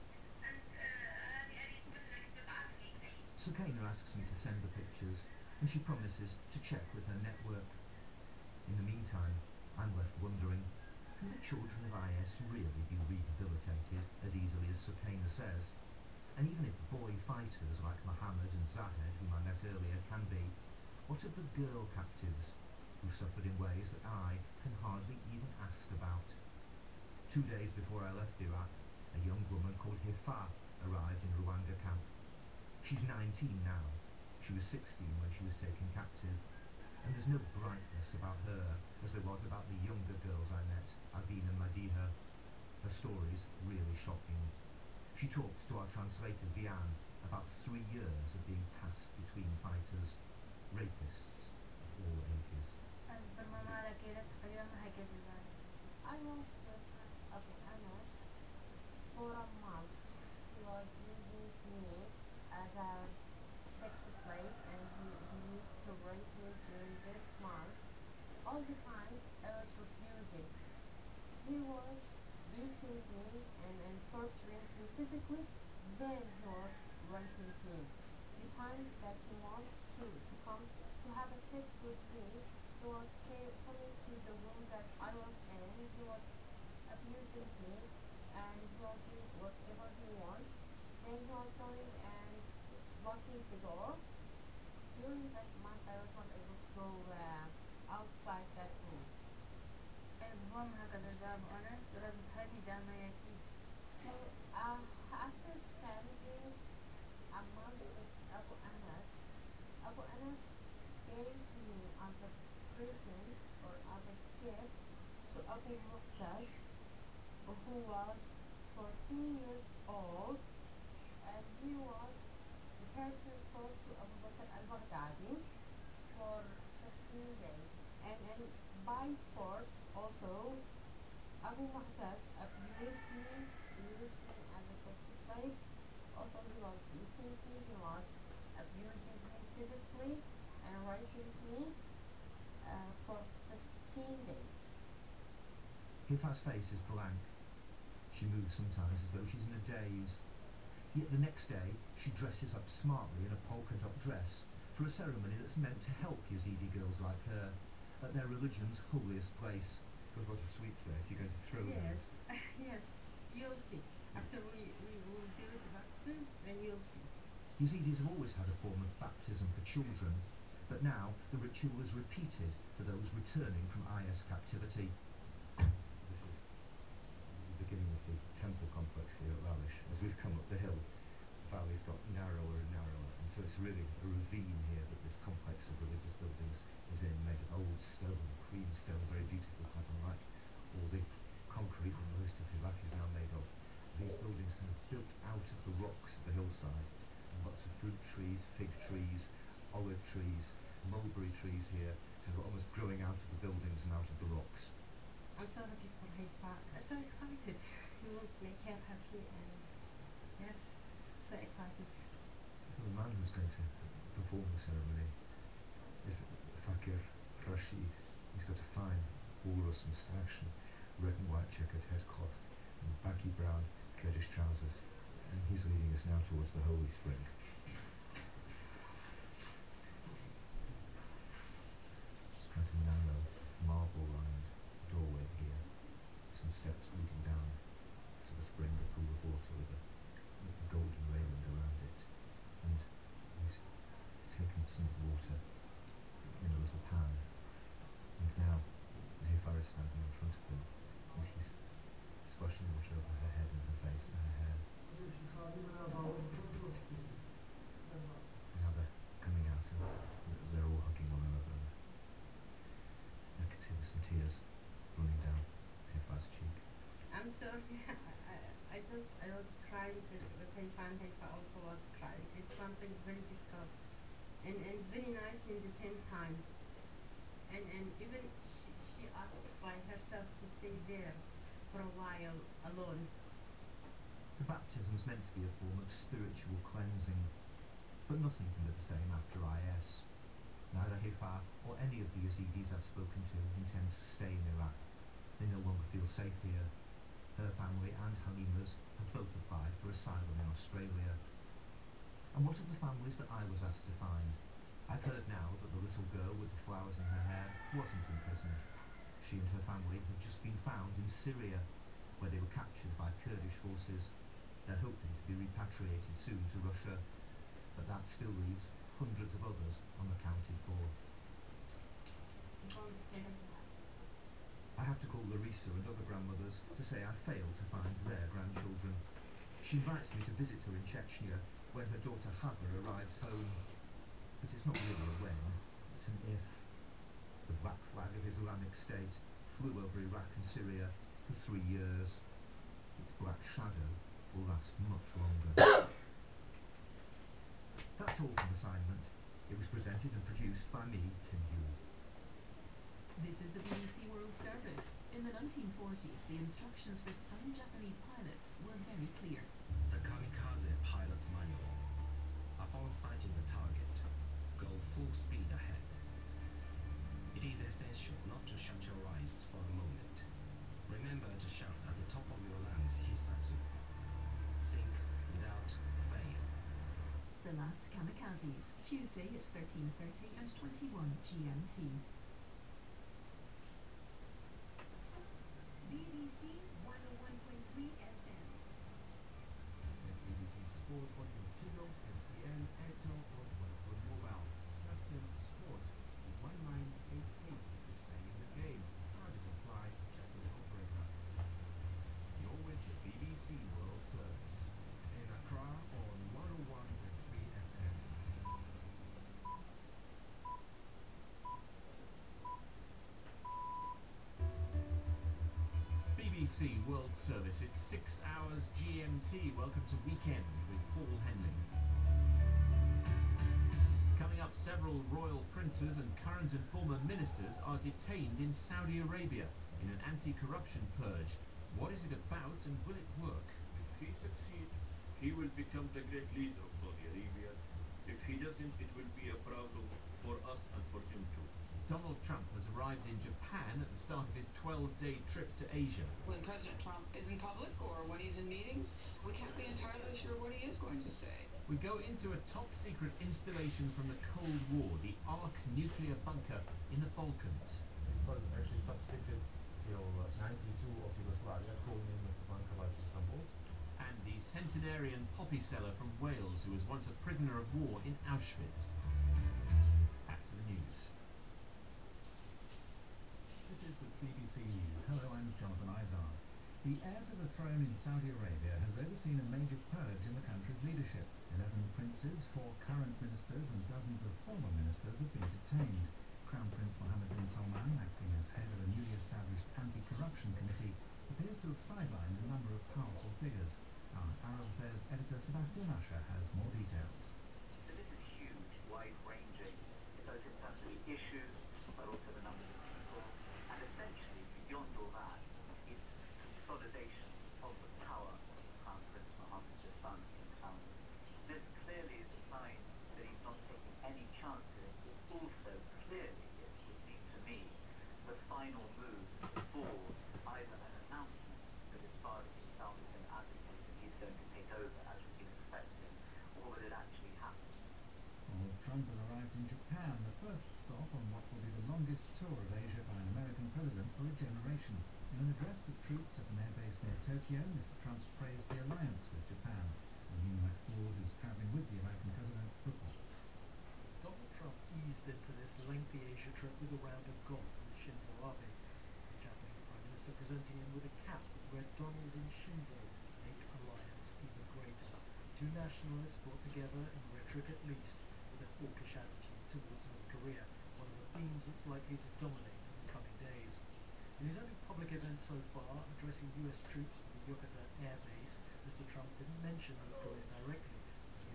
Sukaina asks me to send the pictures, and she promises to check with her network. In the meantime, I'm left wondering, can the children of IS really be rehabilitated as easily as Sukaina says? And even if boy fighters like Mohammed and Zahed, whom I met earlier, can be, what of the girl captives who suffered in ways that I can hardly even ask about? 2 days before I left Iraq, a young woman called Hifa arrived in Ruanga camp. She's 19 now. She was 16 when she was taken captive, and there's no brightness about her as there was about the younger girls I met, Avin and Madiha. Her story's really shocking. She talked to our translator Vian about 3 years of being passed between fighters, rapists of all ages. I was with Abu Anas for a month. He was using me as a sex slave, and he used to rape me during this month. All the times I was refusing. He was beating me and torturing me physically, then he was raping me. The times that he wants to come to have a sex with me, he was coming to the room that I was in, he was abusing me, and he was doing whatever he wants. Then he was going and locking the door. During that month I was not able to go outside that room. So after spending a month with Abu Anas gave me as a present or as a gift to Abu Muqtas, who was 14 years old, and he was the person close to Abu Bakr al-Baghdadi for 15 days. And by force also, Abu Muqtas used me as a sex slave. Also he was beating me, he was abusing me physically and raping me for 15 days. Hifa's face is blank. She moves sometimes as though she's in a daze. Yet the next day, she dresses up smartly in a polka dot dress for a ceremony that's meant to help Yazidi girls like her at their religion's holiest place. Got a lot of sweets there, so you're going to throw them. Yes, yes, you'll see. After we will do that soon, then you'll see. Yazidis have always had a form of baptism for children, but now the ritual is repeated for those returning from IS captivity. This is the beginning of the temple complex here at Lalish. As we've come up the hill, the valley's got narrower and narrower, and so it's really a ravine here that this complex of religious buildings is in, made of old stone, cream stone, very beautiful pattern, like all the concrete that most of Iraq is now made of. These buildings kind of built out of the rocks of the hillside, and lots of fruit trees, fig trees, olive trees, mulberry trees here, kind of almost growing out of the buildings and out of the rocks. I'm so happy for Haifa. I'm so excited. We will make her happy, and yes, so excited. So the man who's going to perform the ceremony is Fakir Rashid. He's got a fine walrus moustache and red and white checkered headcloth and baggy brown Kurdish trousers, and he's leading us now towards the Holy Spring. It's quite a narrow, marble-lined doorway here, some steps leading down to the spring, a pool of water with a golden railing around it, and he's taken some of the water in a little pan, and now Hifar is standing in front of him, and he's splashing water over her head and her face and her hair. And now they're coming out and they're all hugging one another, and I can see there's some tears running down Hifar's cheek. I'm sorry. I was crying with Haifa, and Haifa also was crying. It's something very difficult and very nice in the same time. And even she asked by herself to stay there for a while alone. The baptism's meant to be a form of spiritual cleansing, but nothing can be the same after IS. Neither Hifar or any of the Yazidis I've spoken to intend to stay in Iraq. They no longer feel safe here. Her family and Halima's have both applied for asylum in Australia. And what of the families that I was asked to find? I've heard now that the little girl with the flowers in her hair wasn't imprisoned. She and her family have just been found in Syria, where they were captured by Kurdish forces. They're hoping to be repatriated soon to Russia, but that still leaves hundreds of others unaccounted for. I have to call Larissa and other grandmothers to say I failed to find their grandchildren. She invites me to visit her in Chechnya when her daughter Hava arrives home. But it's not really a when, it's an if. The black flag of Islamic State flew over Iraq and Syria for 3 years. Its black shadow will last much longer. That's all from Assignment. It was presented and produced by me, Tim Hewell. This is the BBC World Service. In the 1940s, the instructions for some Japanese pilots were very clear. The Kamikaze Pilot's Manual. Upon sighting the target, go full speed ahead. It is essential not to shut your eyes for a moment. Remember to shout at the top of your lungs, Hisatsu. Think without fail. The Last Kamikazes, Tuesday at 13:30 and 21 GMT. BBC 101.3 FM. BBC Sport on your Tigo, MTN, Airtel or Vodafone Mobile. Just send Sport to 1988 to stay in the game. Charges apply. Check with the operator. You're with the BBC World Service in Accra on 101.3 FM. BBC World Service. It's 6 hours GMT. Welcome to Weekend with Paul Henley. Coming up, several royal princes and current and former ministers are detained in Saudi Arabia in an anti-corruption purge. What is it about and will it work? If he succeeds, he will become the great leader of Saudi Arabia. If he doesn't, it will be a problem for us and for him too. Donald Trump has arrived in Japan at the start of his 12-day trip to Asia. When President Trump is in public or when he's in meetings, we can't be entirely sure what he is going to say. We go into a top-secret installation from the Cold War, the Ark nuclear bunker in the Balkans. It was actually top secret till 92 of Yugoslavia, called name of the bunker was Istanbul. And the centenarian poppy seller from Wales, who was once a prisoner of war in Auschwitz. Back to the news. This is the BBC News. Hello, I'm Jonathan Izard. The heir to the throne in Saudi Arabia has overseen a major purge in the country's leadership. 11 princes, 4 current ministers and dozens of former ministers have been detained. Crown Prince Mohammed bin Salman, acting as head of a newly established anti-corruption committee, appears to have sidelined a number of powerful figures. Our Arab Affairs editor Sebastian Usher has more details. So this is huge, wide-ranging, both in terms of the issues, but also the numbers of people, and essentially, beyond all that, it's consolidation of the power of Crown Prince Mohammed bin Salman in Saudi. This clearly is a sign that he's not taking any chances. It also clearly, it would seem to me, the final move before either an announcement that his father himself has been advocating he's going to take over as we've been expecting, or that it actually happens. Donald Trump has arrived in Japan, the first stop on what will be the longest tour of Asia by an American president for a generation. In an address to troops at an airbase near Tokyo, Mr. Trump praised the alliance with Japan. William McFord, who's travelling with the American president, reports. Donald Trump eased into this lengthy Asia trip with a round of golf with Shinzo Abe, the Japanese Prime Minister presenting him with a cap that read Donald and Shinzo make alliance even greater. Two nationalists brought together, in rhetoric at least, with a hawkish attitude towards North Korea, one of the themes that's likely to dominate in the coming days. In his only public event so far, addressing US troops at the Yokota Air Base, Mr. Trump didn't mention North Korea directly, but he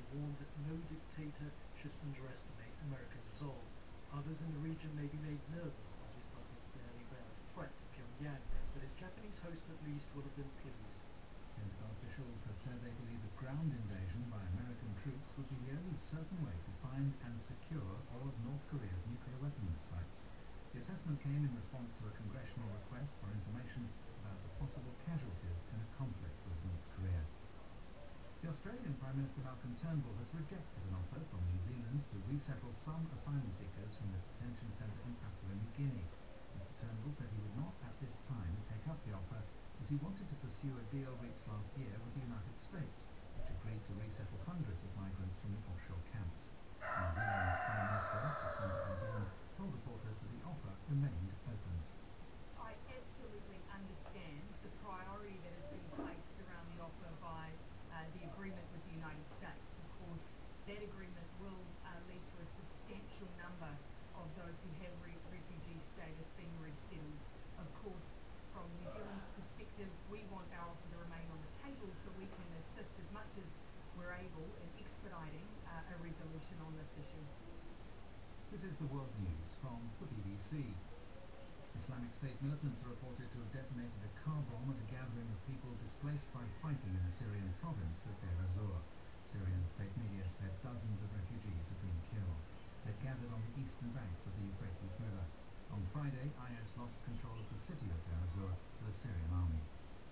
warned that no dictator should underestimate American resolve. Others in the region may be made nervous by this type of barely veiled threat to Pyongyang, but its Japanese host at least will have been pleased. Pentagon officials have said they believe a ground invasion by American troops would be the only certain way to find and secure all of North Korea's nuclear weapons sites. The assessment came in response to a congressional request for information about the possible casualties in a conflict with North Korea. The Australian Prime Minister Malcolm Turnbull has rejected an offer from New Zealand to resettle some asylum seekers from the detention centre in Papua New Guinea. Mr Turnbull said he would not at this time take up the offer, as he wanted to pursue a deal reached last year with the United States, which agreed to resettle hundreds of migrants from the offshore camps. New Zealand's Prime Minister, Jacinda Ardern, told reporters that the offer remained open. I absolutely understand the priority that has been placed around the offer by the agreement with the United States. Of course, that agreement will lead to a substantial number of those who have refugee status being resettled. Of course, from New Zealand's perspective, we want our offer to remain on the table so we can assist as much as we're able in expediting a resolution on this issue. This is the world news from the BBC. Islamic State militants are reported to have detonated a car bomb at a gathering of people displaced by fighting in the Syrian province of Deir ez-Zor. Syrian state media said dozens of refugees have been killed. They'd gathered on the eastern banks of the Euphrates River. On Friday, IS lost control of the city of Deir ez-Zor to the Syrian army.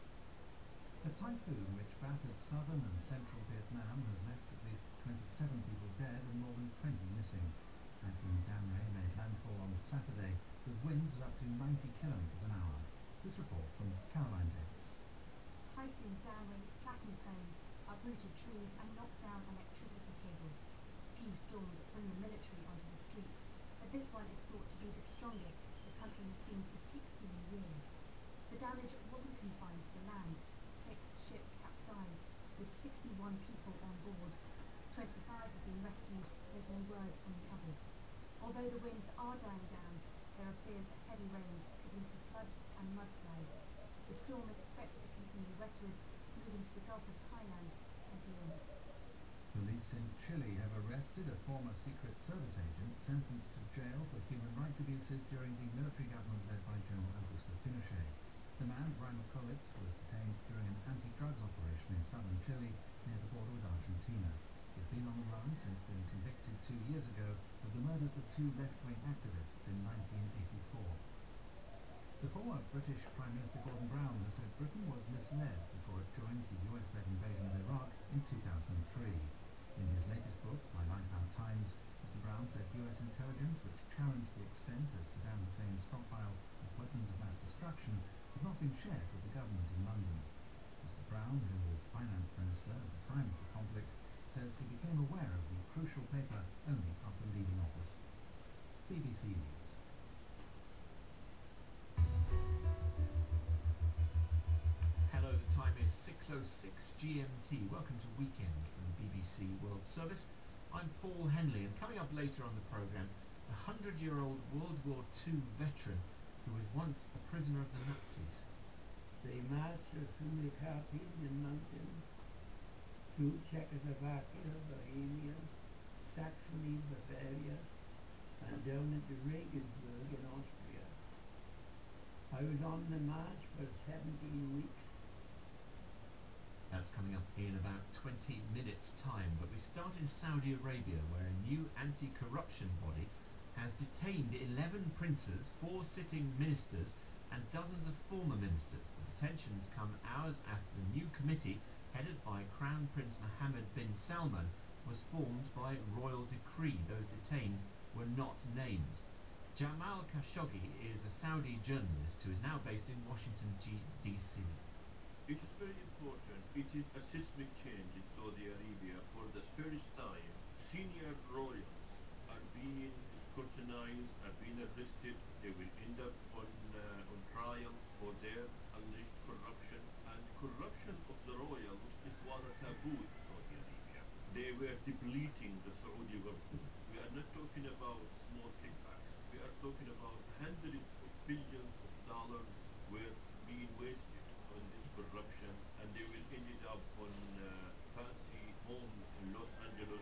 A typhoon which battered southern and central Vietnam has left at least 27 people dead and more than 20 missing. Typhoon Danray made landfall on Saturday with winds of up to 90 kilometres an hour. This report from Caroline Davis. Typhoon Danray flattened homes, uprooted trees and knocked down electricity cables. Few storms bring the military onto the streets, but this one is thought to be the strongest the country has seen for 16 years. The damage wasn't confined to the land. 6 ships capsized, with 61 people on board. 25 have been rescued. There's no word on the others. Although the winds are dying down, there are fears that heavy rains could lead to floods and mudslides. The storm is expected to continue westwards, moving to the Gulf of Thailand and beyond. Police in Chile have arrested a former Secret Service agent sentenced to jail for human rights abuses during the military government led by General Augusto Pinochet. The man, Raimo Kolitz, was detained during an anti-drugs operation in southern Chile near the border with Argentina. He had been on the run since being convicted 2 years ago of the murders of 2 left-wing activists in 1984. The former British Prime Minister Gordon Brown has said Britain was misled before it joined the US-led invasion of Iraq in 2003. In his latest book, My Life Our Times, Mr. Brown said US intelligence, which challenged the extent of Saddam Hussein's stockpile of weapons of mass destruction, had not been shared with the government in London. Mr. Brown, who was finance minister at the time of the conflict, says he became aware of the crucial paper only after leaving office. BBC News. Hello, the time is 6:06 GMT. Welcome to Weekend from the BBC World Service. I'm Paul Henley, and coming up later on the programme, a 100-year-old World War II veteran who was once a prisoner of the Nazis. They marched through the Carpathian Mountains, through Czechoslovakia, Bohemia, Saxony, Bavaria, and down into Regensburg in Austria. I was on the march for 17 weeks. That's coming up in about 20 minutes' time, but we start in Saudi Arabia, where a new anti-corruption body has detained 11 princes, 4 sitting ministers, and dozens of former ministers. The detentions come hours after the new committee, headed by Crown Prince Mohammed bin Salman, was formed by royal decree. Those detained were not named. Jamal Khashoggi is a Saudi journalist who is now based in Washington, D.C. It is very important. It is a seismic change in Saudi Arabia. For the first time, senior royals are being scrutinized, are being arrested. They will end up on trial for their alleged corruption. And corruption of the royals was a taboo in Saudi Arabia. They were depleting the Saudi government. We are not talking about small kickbacks. We are talking about hundreds of billions of dollars were being wasted on this corruption, and they will end up on fancy homes in Los Angeles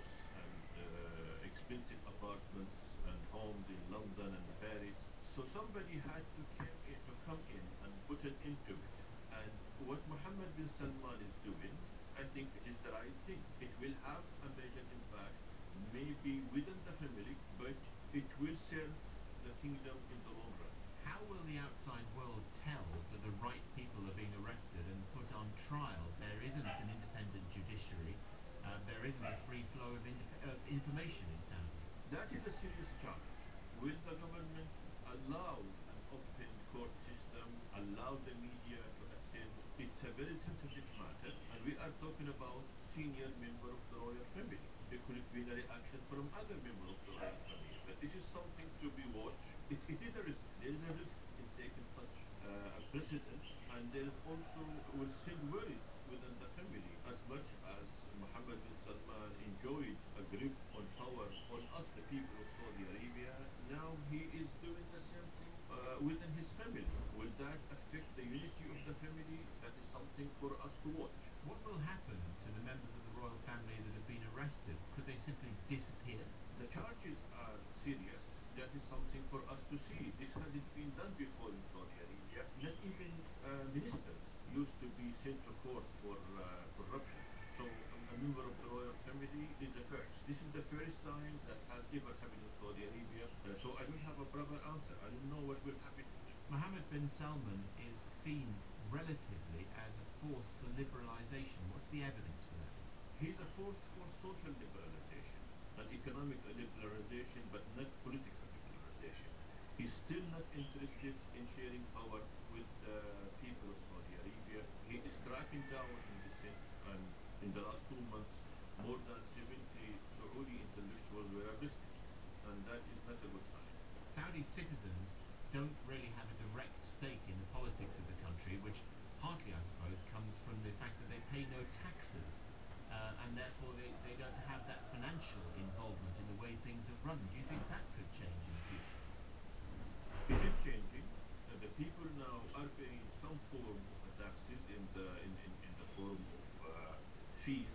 flow of information in Saudi? That is a serious challenge. Will the government allow an open court system, allow the media to attend? It's a very sensitive matter, and we are talking about senior member of the royal family. There could have been a reaction from other members of the royal family, but this is something to be watched. It is a risk. There is a risk in taking such a precedent, and there is also will send worries within the family. As much as Mohammed bin Salman enjoyed a grip on power on us, the people of Saudi Arabia, now he is doing the same thing within his family. Will that affect the unity of the family? That is something for us to watch. What will happen to the members of the royal family that have been arrested? Could they simply disappear? The charges are serious. That is something for us to see. This hasn't been done before in Saudi Arabia. Not even ministers used to be sent to court for corruption. So a member of the royal family is the first. This is the first time that has ever happened in Saudi Arabia. So I don't have a proper answer. I don't know what will happen. Mohammed bin Salman is seen relatively as a force for liberalisation. What's the evidence for that? He's a force for social liberalization and economic liberalization, but not political liberalization. He's still not interested in sharing power with the people of Saudi Arabia. He is cracking down in dissent, and in the last 2 months, more than 70 Saudi intellectuals were arrested, and that is not a good sign. Saudi citizens don't really have a direct stake in the politics of the country, which partly, I suppose, comes from the fact that they pay no taxes, and therefore they don't have that financial involvement in the way things are run. Do you think that could change in the future? It is changing. The people now are paying some form of taxes in the form of fees,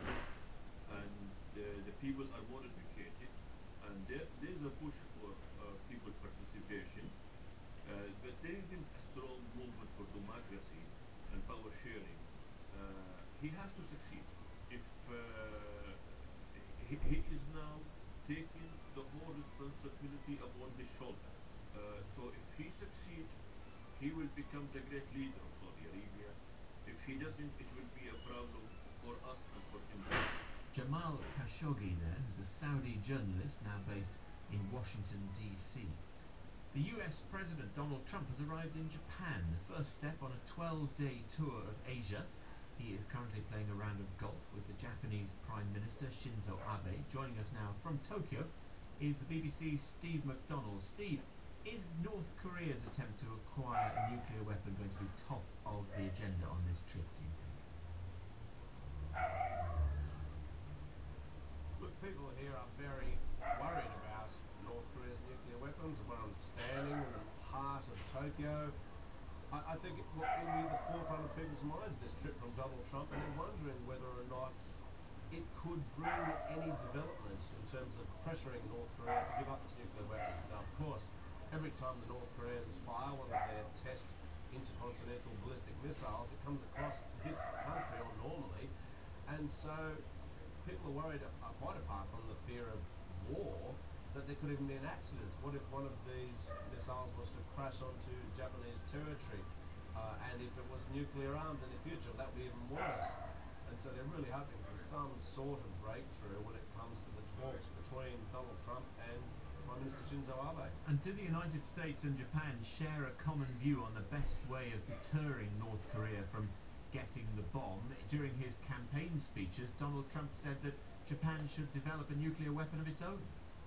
and the people are more educated, and there's a push for people participation, but there isn't a strong movement for democracy and power sharing. He has to succeed. If he is now taking the whole responsibility upon his shoulder. So if he succeeds, he will become the great leader of Saudi Arabia. If he doesn't, it will be a problem for us and for him. Jamal Khashoggi there, who's a Saudi journalist now based in Washington, D.C. The US President Donald Trump has arrived in Japan, the first step on a 12-day tour of Asia. He is currently playing a round of golf with the Japanese Prime Minister Shinzo Abe. Joining us now from Tokyo is the BBC's Steve McDonald. Steve, is North Korea's attempt to acquire a nuclear weapon going to be top of the agenda on this trip, do you think? Look, people here are very worried about North Korea's nuclear weapons. Where I'm standing in the heart of Tokyo, I think it will be the forefront of people's minds, this trip from Donald Trump, and they're wondering whether or not it could bring any development in terms of pressuring North Korea to give up its nuclear weapons. Now, of course, every time the North Koreans fire one of their test intercontinental ballistic missiles, it comes across this country or normally, and so people are worried, quite apart from the fear of war, that there could even be an accident. What if one of these missiles was to crash onto Japanese territory, and if it was nuclear armed in the future, that would be even worse. And so they're really hoping for some sort of breakthrough when it comes to the talks between Donald Trump and Prime Minister Shinzo Abe. And do the United States and Japan share a common view on the best way of deterring North Korea from getting the bomb? During his campaign speeches, Donald Trump said that Japan should develop a nuclear weapon of its own.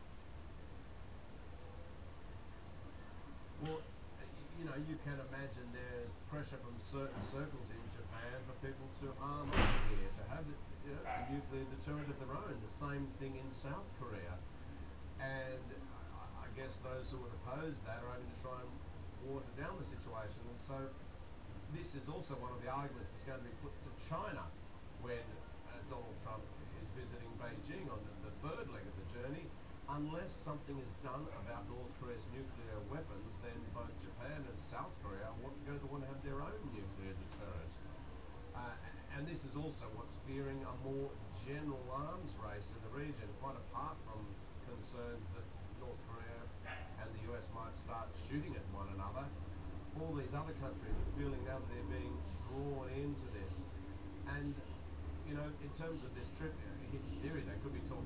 Well, you know, you can imagine there's pressure from certain circles in Japan for people to arm up here, to have a nuclear deterrent of their own. The same thing in South Korea. And I guess those who would oppose that are hoping to try and water down the situation. And so this is also one of the arguments that's going to be put to China when Donald Trump is visiting Beijing on the third leg of the journey. Unless something is done about North Korea's nuclear weapons, then both Japan and South Korea are going to want to have their own nuclear deterrent. And this is also what's fearing a more general arms race in the region, quite apart from concerns that North Korea and the US might start shooting at one another. All these other countries are feeling now that they're being drawn into this. And, you know, in terms of this trip, in theory they could be talking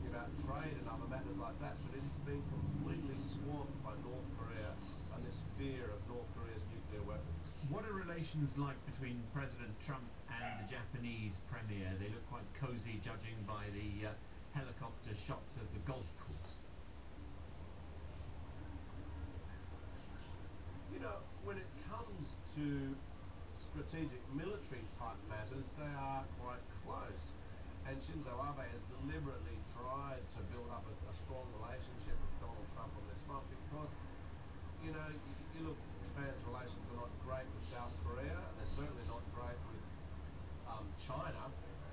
been completely swamped by North Korea and this fear of North Korea's nuclear weapons. What are relations like between President Trump and the Japanese premier? They look quite cozy, judging by the helicopter shots of the golf course. You know, when it comes to strategic military type matters, they are quite close. And Shinzo Abe has deliberately tried to build up a strong relationship with Donald Trump on this front because, you know, you look, Japan's relations are not great with South Korea, they're certainly not great with China.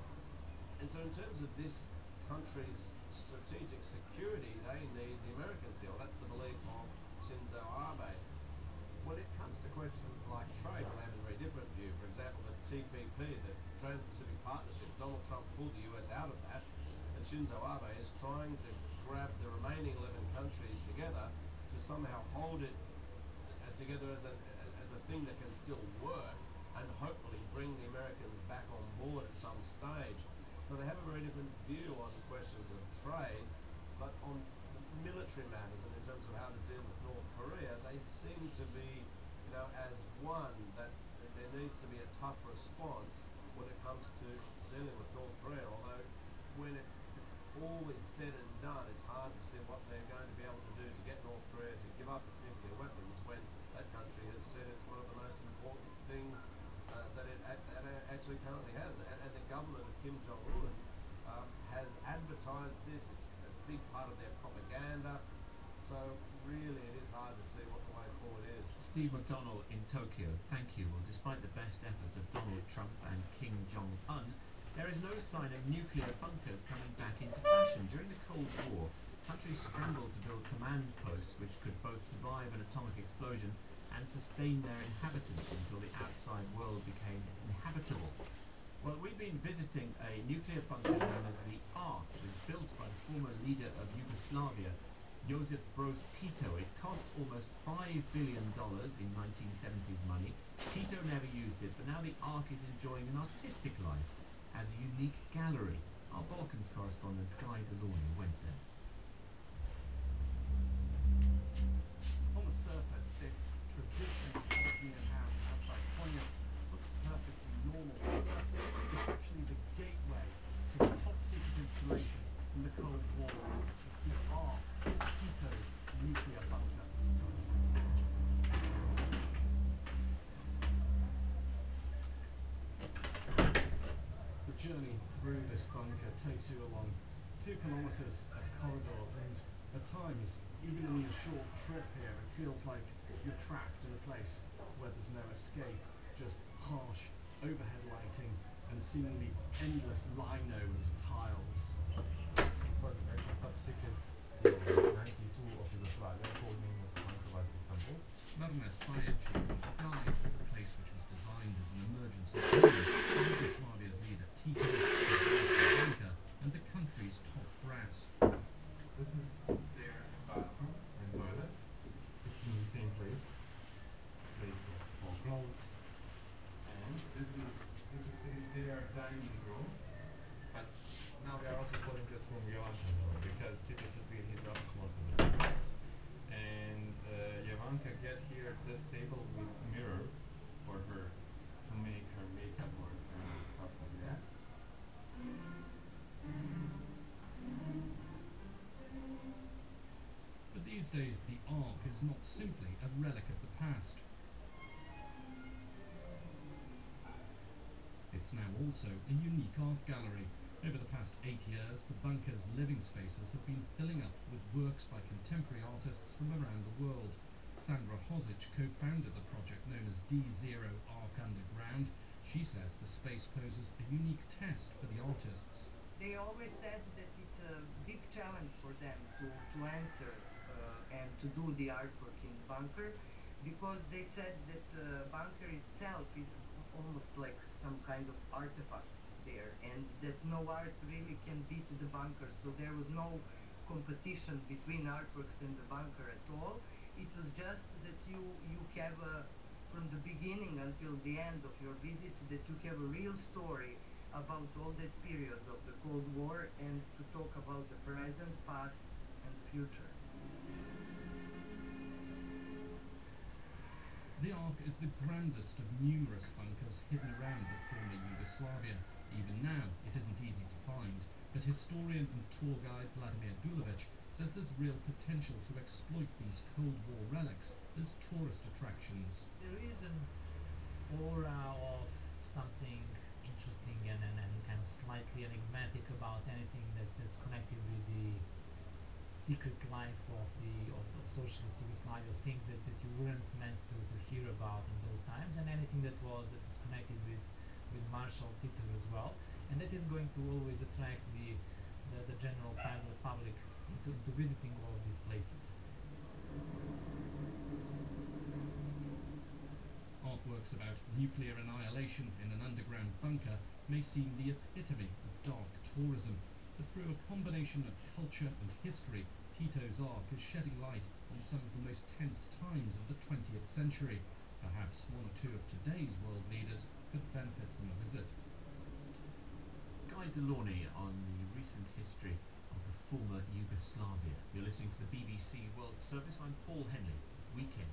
And so in terms of this country's strategic security, they need the American seal. That's the belief of Shinzo Abe. When it comes to questions like trade, well, they have a very different view. For example, the TPP, the Trans-Pacific Partnership, Donald Trump pulled the US out of that, and Shinzo Abe is trying to grab the remaining 11 countries together to somehow hold it together as a thing that can still work and hopefully bring the Americans back on board at some stage. So they have a very different view on questions of trade, but on military matters and in terms of how to deal with North Korea, they seem to be, you know, as one, that there needs to be a tough response when it comes to dealing with North Korea, although when it all is said and done, it's hard to see what they're going to be able to do to get North Korea to give up its nuclear weapons when that country has said it's one of the most important things that it actually currently has. And the government of Kim Jong-un has advertised this. It's a big part of their propaganda. So really it is hard to see what the way forward is. Steve McDonnell in Tokyo, thank you. Well, despite the best efforts of Donald Trump and Kim Jong-un, there is no sign of nuclear bunkers coming back into fashion. During the Cold War, countries scrambled to build command posts which could both survive an atomic explosion and sustain their inhabitants until the outside world became inhabitable. Well, we've been visiting a nuclear bunker known as the Ark. It was built by the former leader of Yugoslavia, Josip Broz Tito. It cost almost $5 billion in 1970s money. Tito never used it, but now the Ark is enjoying an artistic life as a unique gallery. Our Balkans correspondent Guy Delaunay went there. On the surface, this traditional Bosnian house outside Konya looks perfectly normal. It's actually the gateway to the top secret installation from the Cold War. It's the Ark, Tito's nuclear bunker. The journey through this bunker takes you along 2 kilometers of corridors, and at times, even in your short trip here, it feels like you're trapped in a place where there's no escape, just harsh overhead lighting and seemingly endless lino and tiles. It was actually top secret till 92 of Yugoslavia, called name of the bunker was Istanbul. Marina Sajic guides the place which was designed as an emergency zone for Yugoslavia's leader Tito, the bunker, and the country's top brass. This is their bathroom and toilet. It's in the same place. Place for clothes. And this is their dining room. But now we are also calling this room Jovanka's room because Tito should be in his office most of the time. And Jovanka get here at this table with mirror for her to make her makeup or stuff like that. But these days, the Ark is not simply a relic of the past. It's now also a unique art gallery. Over the past 8 years, the bunker's living spaces have been filling up with works by contemporary artists from around the world. Sandra Hozic co-founded the project known as D0 Ark Underground. She says the space poses a unique test for the artists. They always said that it's a big challenge for them to answer and to do the artwork in the bunker, because they said that the bunker itself is almost like some kind of artifact there, and that no art really can beat the bunker, so there was no competition between artworks and the bunker at all. It was just that you have from the beginning until the end of your visit, that you have a real story about all that period of the Cold War and to talk about the present, past and future. The Ark is the grandest of numerous bunkers hidden around the former Yugoslavia. Even now, it isn't easy to find, but historian and tour guide Vladimir Dulovic says there's real potential to exploit these Cold War relics as tourist attractions. There is an aura of something interesting and kind of slightly enigmatic about anything that's connected with the secret life of socialist Yugoslavia, things that you weren't meant to hear about in those times, and anything that was connected with Marshal Tito as well, and that is going to always attract the general public into visiting all of these places. Artworks about nuclear annihilation in an underground bunker may seem the epitome of dark tourism, but through a combination of culture and history, Tito's Ark is shedding light on some of the most tense times of the 20th century. Perhaps one or two of today's world leaders could benefit from a visit. Guy Delaunay on the recent history of the former Yugoslavia. You're listening to the BBC World Service. I'm Paul Henley. Weekend.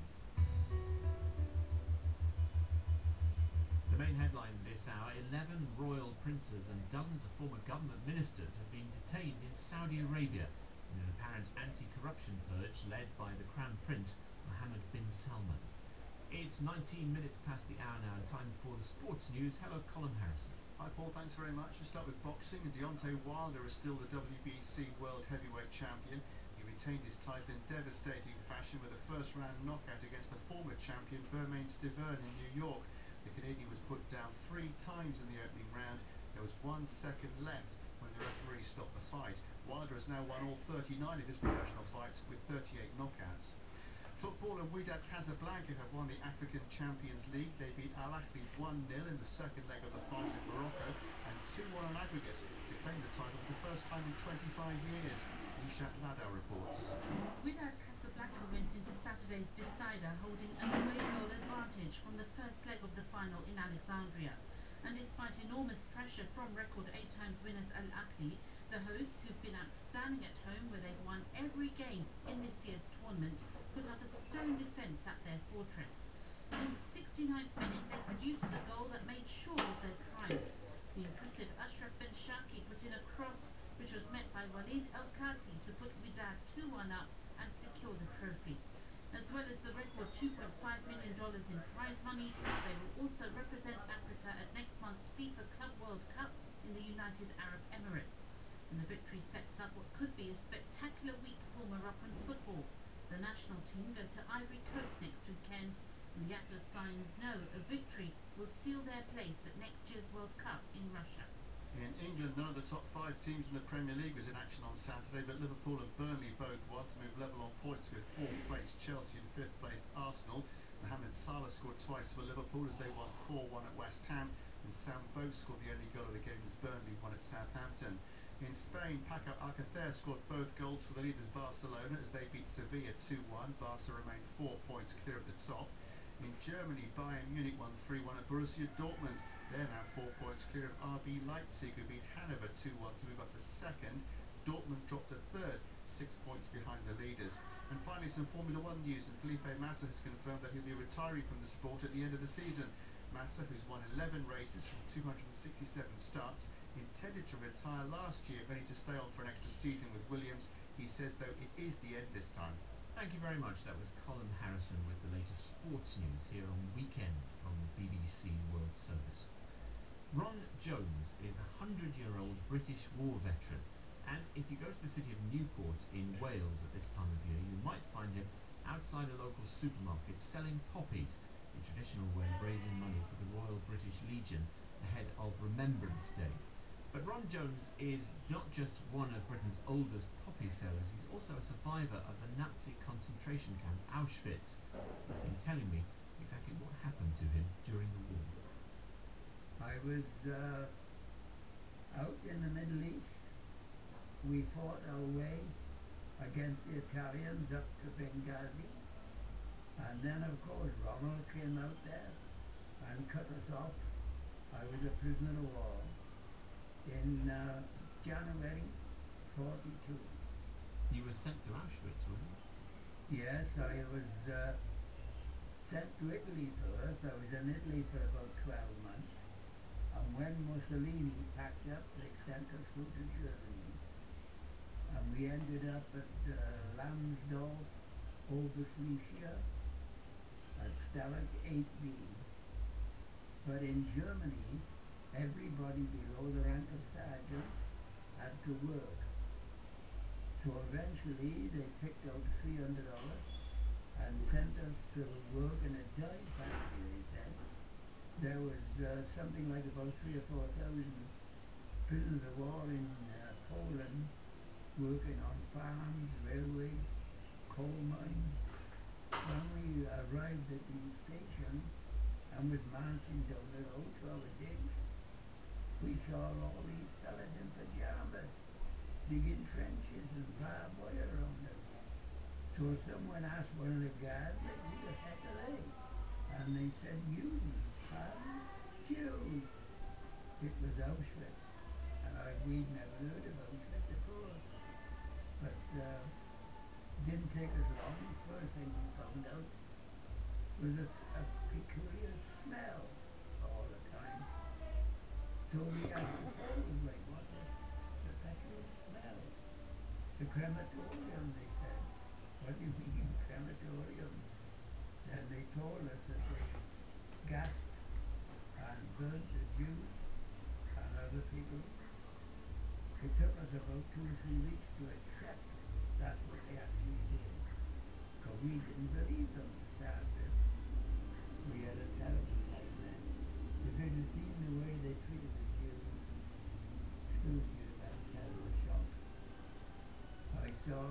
The main headline this hour: 11 royal princes and dozens of former government ministers have been detained in Saudi Arabia in an apparent anti-corruption purge led by the Crown Prince Mohammed bin Salman. It's 19 minutes past the hour now, time for the sports news. Hello, Colin Harrison. Hi Paul, thanks very much. We start with boxing, and Deontay Wilder is still the WBC World Heavyweight Champion. He retained his title in devastating fashion with a first-round knockout against the former champion Bermane Stiverne in New York. The Canadian was put down 3 times in the opening round. There was 1 second left when the referee stopped the fight. Wilder has now won all 39 of his professional fights with 38 knockouts. Football and Wydad Casablanca have won the African Champions League. They beat Al Ahly 1-0 in the second leg of the final in Morocco and 2-1 on aggregate to claim the title for the first time in 25 years. Nishat Ladau reports. Wydad Casablanca went into Saturday's decider holding an away goal advantage from the first leg of the final in Alexandria. And despite enormous pressure from record 8 times winners Al Ahly, the hosts, who've been outstanding at home where they've won every game in this year's tournament, put up a stone defence at their fortress. In the 69th minute, they produced the goal that made sure of their triumph. The impressive Ashraf Ben Shaki put in a cross, which was met by Walid El-Kati to put Wydad 2-1 up and secure the trophy. As well as the record $2.5 million in prize money, they will also represent Africa at next month's FIFA Club World Cup in the United Arab Emirates. And the victory sets up what could be a spectacular week for Moroccan football. The national team go to Ivory Coast next weekend, and the Atlas Lions know a victory will seal their place at next year's World Cup in Russia. In England, none of the top 5 teams in the Premier League was in action on Saturday, but Liverpool and Burnley both won to move level on points with 4th placed Chelsea and 5th placed Arsenal. Mohamed Salah scored twice for Liverpool as they won 4-1 at West Ham, and Sam Vokes scored the only goal of the game as Burnley won at Southampton. In Spain, Paco Alcacer scored both goals for the leaders Barcelona as they beat Sevilla 2-1. Barca remained 4 points clear of the top. In Germany, Bayern Munich won 3-1 at Borussia Dortmund. They're now 4 points clear of RB Leipzig, who beat Hanover 2-1 to move up to second. Dortmund dropped to third, 6 points behind the leaders. And finally, some Formula 1 news, and Felipe Massa has confirmed that he'll be retiring from the sport at the end of the season. Massa, who's won 11 races from 267 starts, intended to retire last year, only to stay on for an extra season with Williams. He says, though, it is the end this time. Thank you very much. That was Colin Harrison with the latest sports news here on Weekend from BBC World Service. Ron Jones is a 100-year-old British war veteran, and if you go to the city of Newport in Wales at this time of year, you might find him outside a local supermarket selling poppies, the traditional way of raising money for the Royal British Legion ahead of Remembrance Day. But Ron Jones is not just one of Britain's oldest poppy sellers, he's also a survivor of the Nazi concentration camp Auschwitz. He's been telling me exactly what happened to him during the war. I was out in the Middle East. We fought our way against the Italians up to Benghazi. And then, of course, Rommel came out there and cut us off. I was a prisoner of war in January 42. You were sent to Auschwitz, weren't you? Yes, I was sent to Italy first. I was in Italy for about 12 months. And when Mussolini packed up, they sent us through to Germany. And we ended up at Lambsdorff, Oberfriesia, at Stalag 8B. But in Germany, everybody below the rank of sergeant had to work. So eventually they picked out $300 and sent us to work in a dye factory, they said. There was something like about 3,000 or 4,000 prisoners of war in Poland working on farms, railways, coal mines. When we arrived at the station and was marching down the road to our digs, we saw all these fellas in pajamas digging trenches and barbed wire around them. So someone asked one of the guards, like, who the heck are they? And they said, you, pardon? Jews. It was Auschwitz. And we'd never heard of Auschwitz before. But didn't take us long. The first thing we found out was a peculiar smell all the time. So we asked the soldiers, like, what is the peculiar smell? The crematorium, they said. What do you mean, crematorium? Then they told us that they gassed and burnt the Jews and other people. It took us about 2 or 3 weeks to accept that's what they actually did. Because we didn't believe them to start with. We had a terrible time then. If you'd have seen the way they treated the Jews, you'd have had a terrible shock. I saw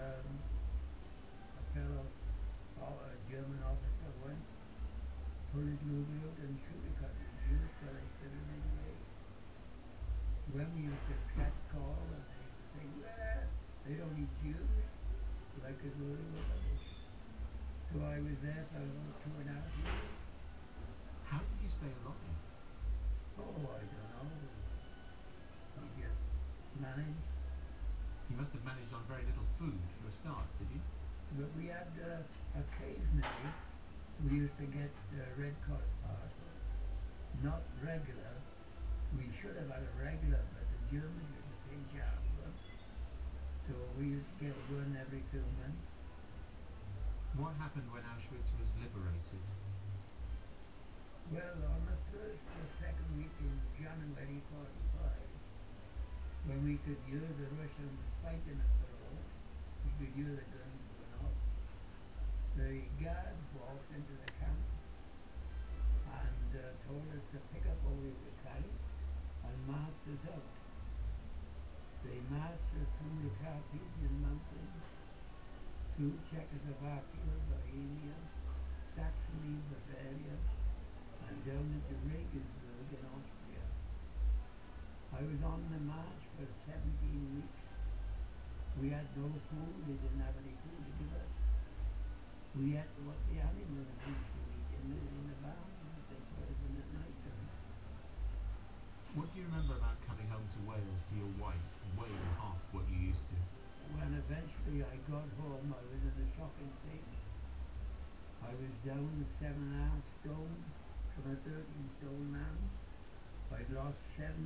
a fellow, a German officer once, pull his Luger out and shoot a couple of Jews till they stood in his way. When we used to catch call and they used to say, well, they don't eat Jews, like it were rubbish. So I was there for about 2.5 years. How did you stay alive? Oh, I don't know. We just managed. You must have managed on very little food for a start, did you? But we had, occasionally, we used to get Red Cross parcels. Not regular. We should have had a regular, but the Germans used to pay charge for them. So we used to get one every few months. What happened when Auschwitz was liberated? Well, on the first or second week in January 45, when we could hear the Russians fighting up the road, we could hear the guns going off, the guards walked into the camp and told us to pick up all we were carrying and marched us out. They marched us through the Carpathian Mountains, through Czechoslovakia, Bohemia, Saxony, Bavaria, and down into Regensburg in Austria. I was on the march for 17 weeks. We had no food, they didn't have any food to give us. We ate what the animals used to eat in the barns that they put us in at night time. What do you remember about coming home to Wales to your wife, way half what you used to? When eventually I got home, I was in a shocking state. I was down 7.5 stone from a 13-stone man. I'd lost 17.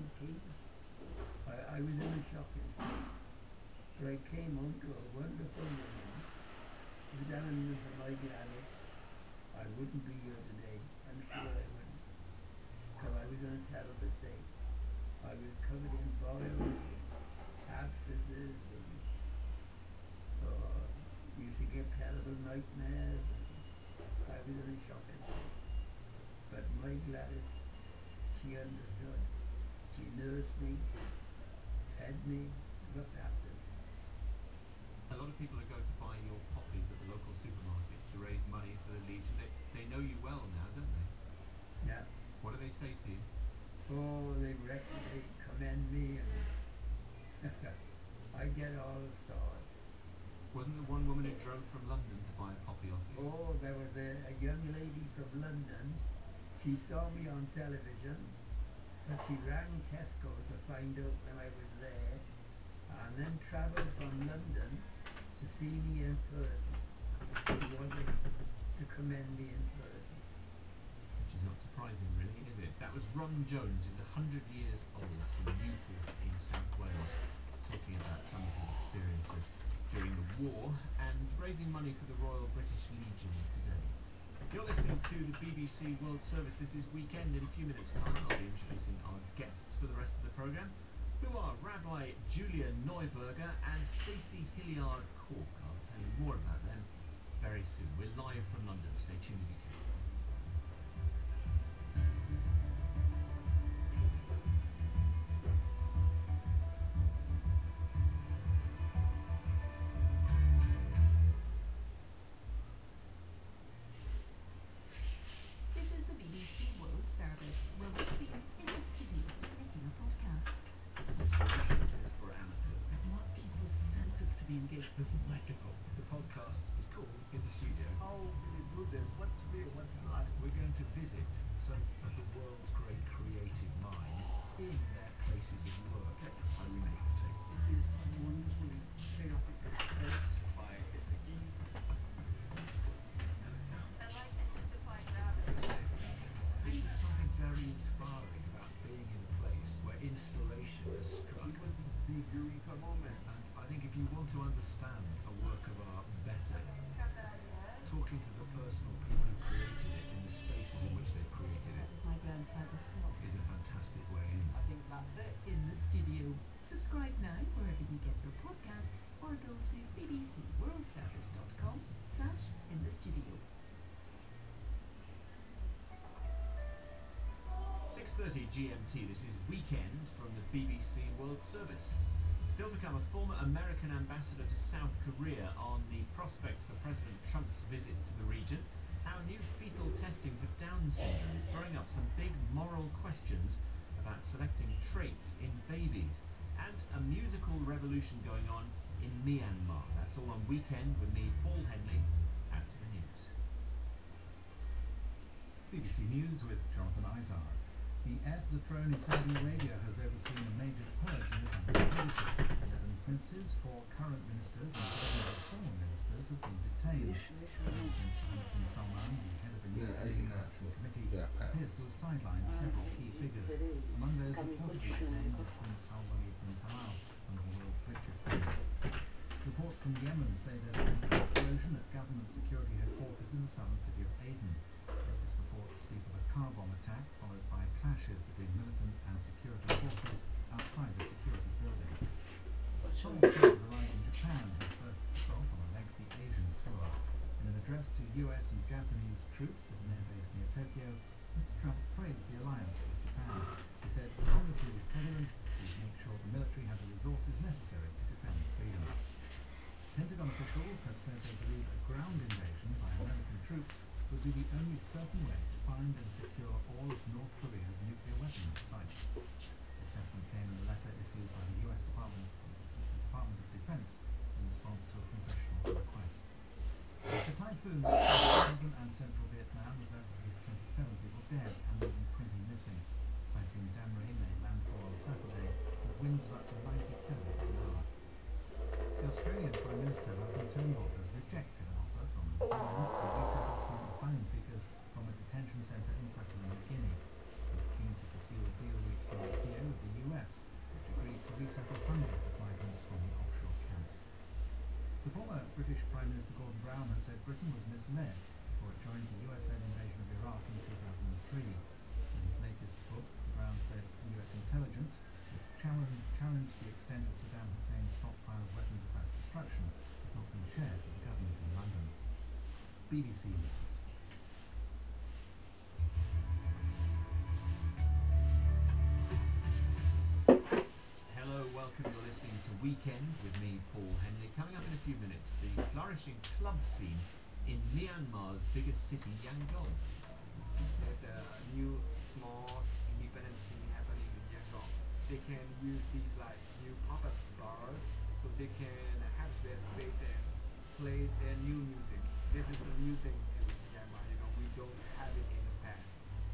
I was in a shocking state. But I came home to a wonderful woman. If it hadn't been for my Gladys, I wouldn't be here today. I'm sure I wouldn't. Because I was in a terrible state. I was covered in boils, abscesses, and used to get terrible nightmares. And I was in a shocking state. But my Gladys, she understood. She nursed me, fed me, looked after me. A lot of people are going to buy your poppies at the local supermarket to raise money for the Legion. They know you well now, don't they? Yeah. What do they say to you? Oh, they commend me, and I get all sorts. Wasn't there one woman who drove from London to buy a poppy off you? Oh, there was a young lady from London. She saw me on television, but she rang Tesco to find out when I was there, and then travelled from London to see me in person. She was a to commend me in person. Which is not surprising, really, is it? That was Ron Jones, who's 100 years old, from Newport in South Wales, talking about some of his experiences during the war and raising money for the Royal British Legion today. You're listening to the BBC World Service. This is Weekend. In a few minutes' time, I'll be introducing our guests for the rest of the programme, who are Rabbi Julia Neuberger and Stacey Hilliard Cork. I'll tell you more about them very soon. We're live from London. Stay tuned if you can. This is the BBC World Service. We'll be in the studio making a podcast. It's for amateurs. I want people's senses to be engaged. There's a microphone. The podcast is called In the Studio. How do they do this? What's real? What's not? We're going to visit some of the world's great creative minds in their places of work. I remain safe. It is a wonderfully chaotic space. By Italy. I like the amplified gravity. There's something very inspiring about being in a place where inspiration has struck. It was a big eureka moment. And I think if you want to understand a work of art better, talking to the personal people who created it in the spaces in which they've created it That is my grandfather Phil. is a fantastic way in. I think that's it. In the studio. Subscribe now wherever you get your podcasts or go to bbcworldservice.com/in the studio. 6:30 GMT. This is Weekend from the BBC World Service. Still to come, a former American ambassador to South Korea on the prospects for President Trump's visit to the region. How new fetal testing for Down syndrome is throwing up some big moral questions about selecting traits in babies. And a musical revolution going on in Myanmar. That's all on Weekend with me, Paul Henley, after the news. BBC News with Jonathan Izar. The heir to the throne in Saudi Arabia has overseen a major purge in the country's leadership. 11 princes, 4 current ministers and 7 former ministers have been detained. Prince Mohammed bin Salman, the head of the new election committee, appears to have sidelined several key figures. Among those reportedly detained was Prince Al-Walid bin Talal, one of the world's richest men. Reports from Yemen say there's been an explosion at government security headquarters in the southern city of Aden. Latest reports speak of a car bomb attack followed by clashes between militant and security forces outside the security building. Donald Trump has arrived in Japan, his first stop on a lengthy Asian tour. In an address to US and Japanese troops at an airbase near Tokyo, Mr. Trump praised the alliance with Japan. He said, as long as he was president, he would make sure the military had the resources necessary to defend freedom. Pentagon officials have said they believe a ground invasion by American troops would be the only certain way to find and secure all of North Korea's nuclear weapons sites. The assessment came in a letter issued by the US Department of Defense in response to a congressional request. The typhoon southern and central Vietnam has left at least 27 people dead and more than 20 missing. Typhoon Damri made landfall on Saturday with winds of up to 90 kilometers an hour. The Australian Prime Minister Malcolm Turnbull has rejected an offer from New Zealand to resettle some asylum seekers from a detention centre in Papua New Guinea. He's keen to pursue a deal reached last year with the US, which agreed to resettle hundreds of migrants from the offshore camps. The former British Prime Minister Gordon Brown has said Britain was misled before it joined the US-led invasion of Iraq in 2003. In his latest book, Mr. Brown said US intelligence, which challenged the extent of Saddam Hussein's stockpile of weapons of mass destruction, had not been shared with the government in London. BBC News. Hello, welcome. You're listening to Weekend with me, Paul Henley. Coming up in a few minutes, the flourishing club scene in Myanmar's biggest city, Yangon. There's a new small independent scene happening in Yangon. They can use these like new pop-up bars so they can have their space and play their new music. This is a new thing to Myanmar, we don't have it in the past. That's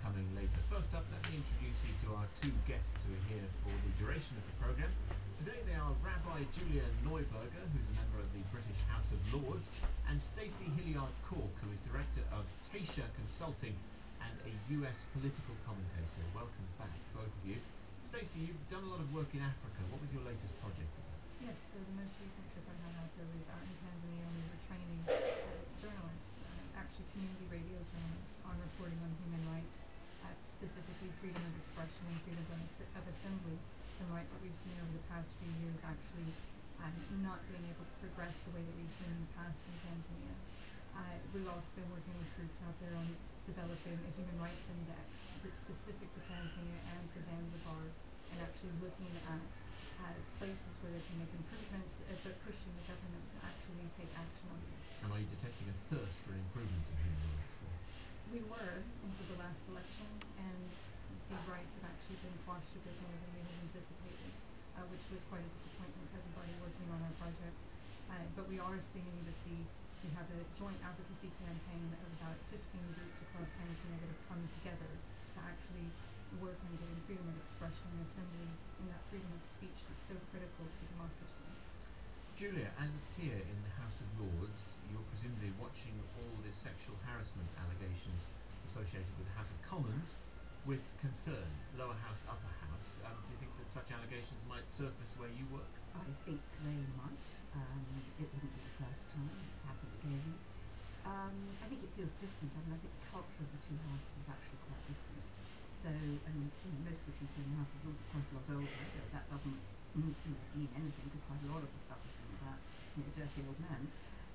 coming later. First up, let me introduce you to our two guests who are here for the duration of the programme. Today they are Rabbi Julia Neuberger, who's a member of the British House of Lords, and Stacey Hilliard-Cork, who is Director of Taysha Consulting and a US political commentator. Welcome back, both of you. Stacey, you've done a lot of work in Africa. What was your latest project? Yes, so the most recent trip I had out there was out in Tanzania, and we were training journalists, actually community radio journalists, on reporting on human rights, specifically freedom of expression and freedom of assembly, some rights that we've seen over the past few years actually not being able to progress the way that we've seen in the past in Tanzania. We've also been working with groups out there on developing a human rights index that's specific to Tanzania and to Zanzibar, and actually looking at places where they can make improvements, but pushing the government to actually take action on this. And are you detecting a thirst for improvement in human rights there? We were until the last election, and these rights have actually been quashed a bit more than we had anticipated, which was quite a disappointment to everybody working on our project. But we are seeing that we have a joint advocacy campaign of about 15 groups across Tanzania that have come together to actually work on getting freedom of expression and assembly and that freedom of speech that's so critical to democracy. Julia, as a peer in the House of Lords, you're presumably watching all the sexual harassment allegations associated with the House of Commons with concern, lower house, upper house. Do you think that such allegations might surface where you work? I think they might. It wouldn't be the first time it's happened again. I think it feels different. I think the culture of the two houses is actually quite different. So, most of the people in the House of Lords are quite a lot older, so that doesn't mean anything, because quite a lot of the stuff is been about dirty old men.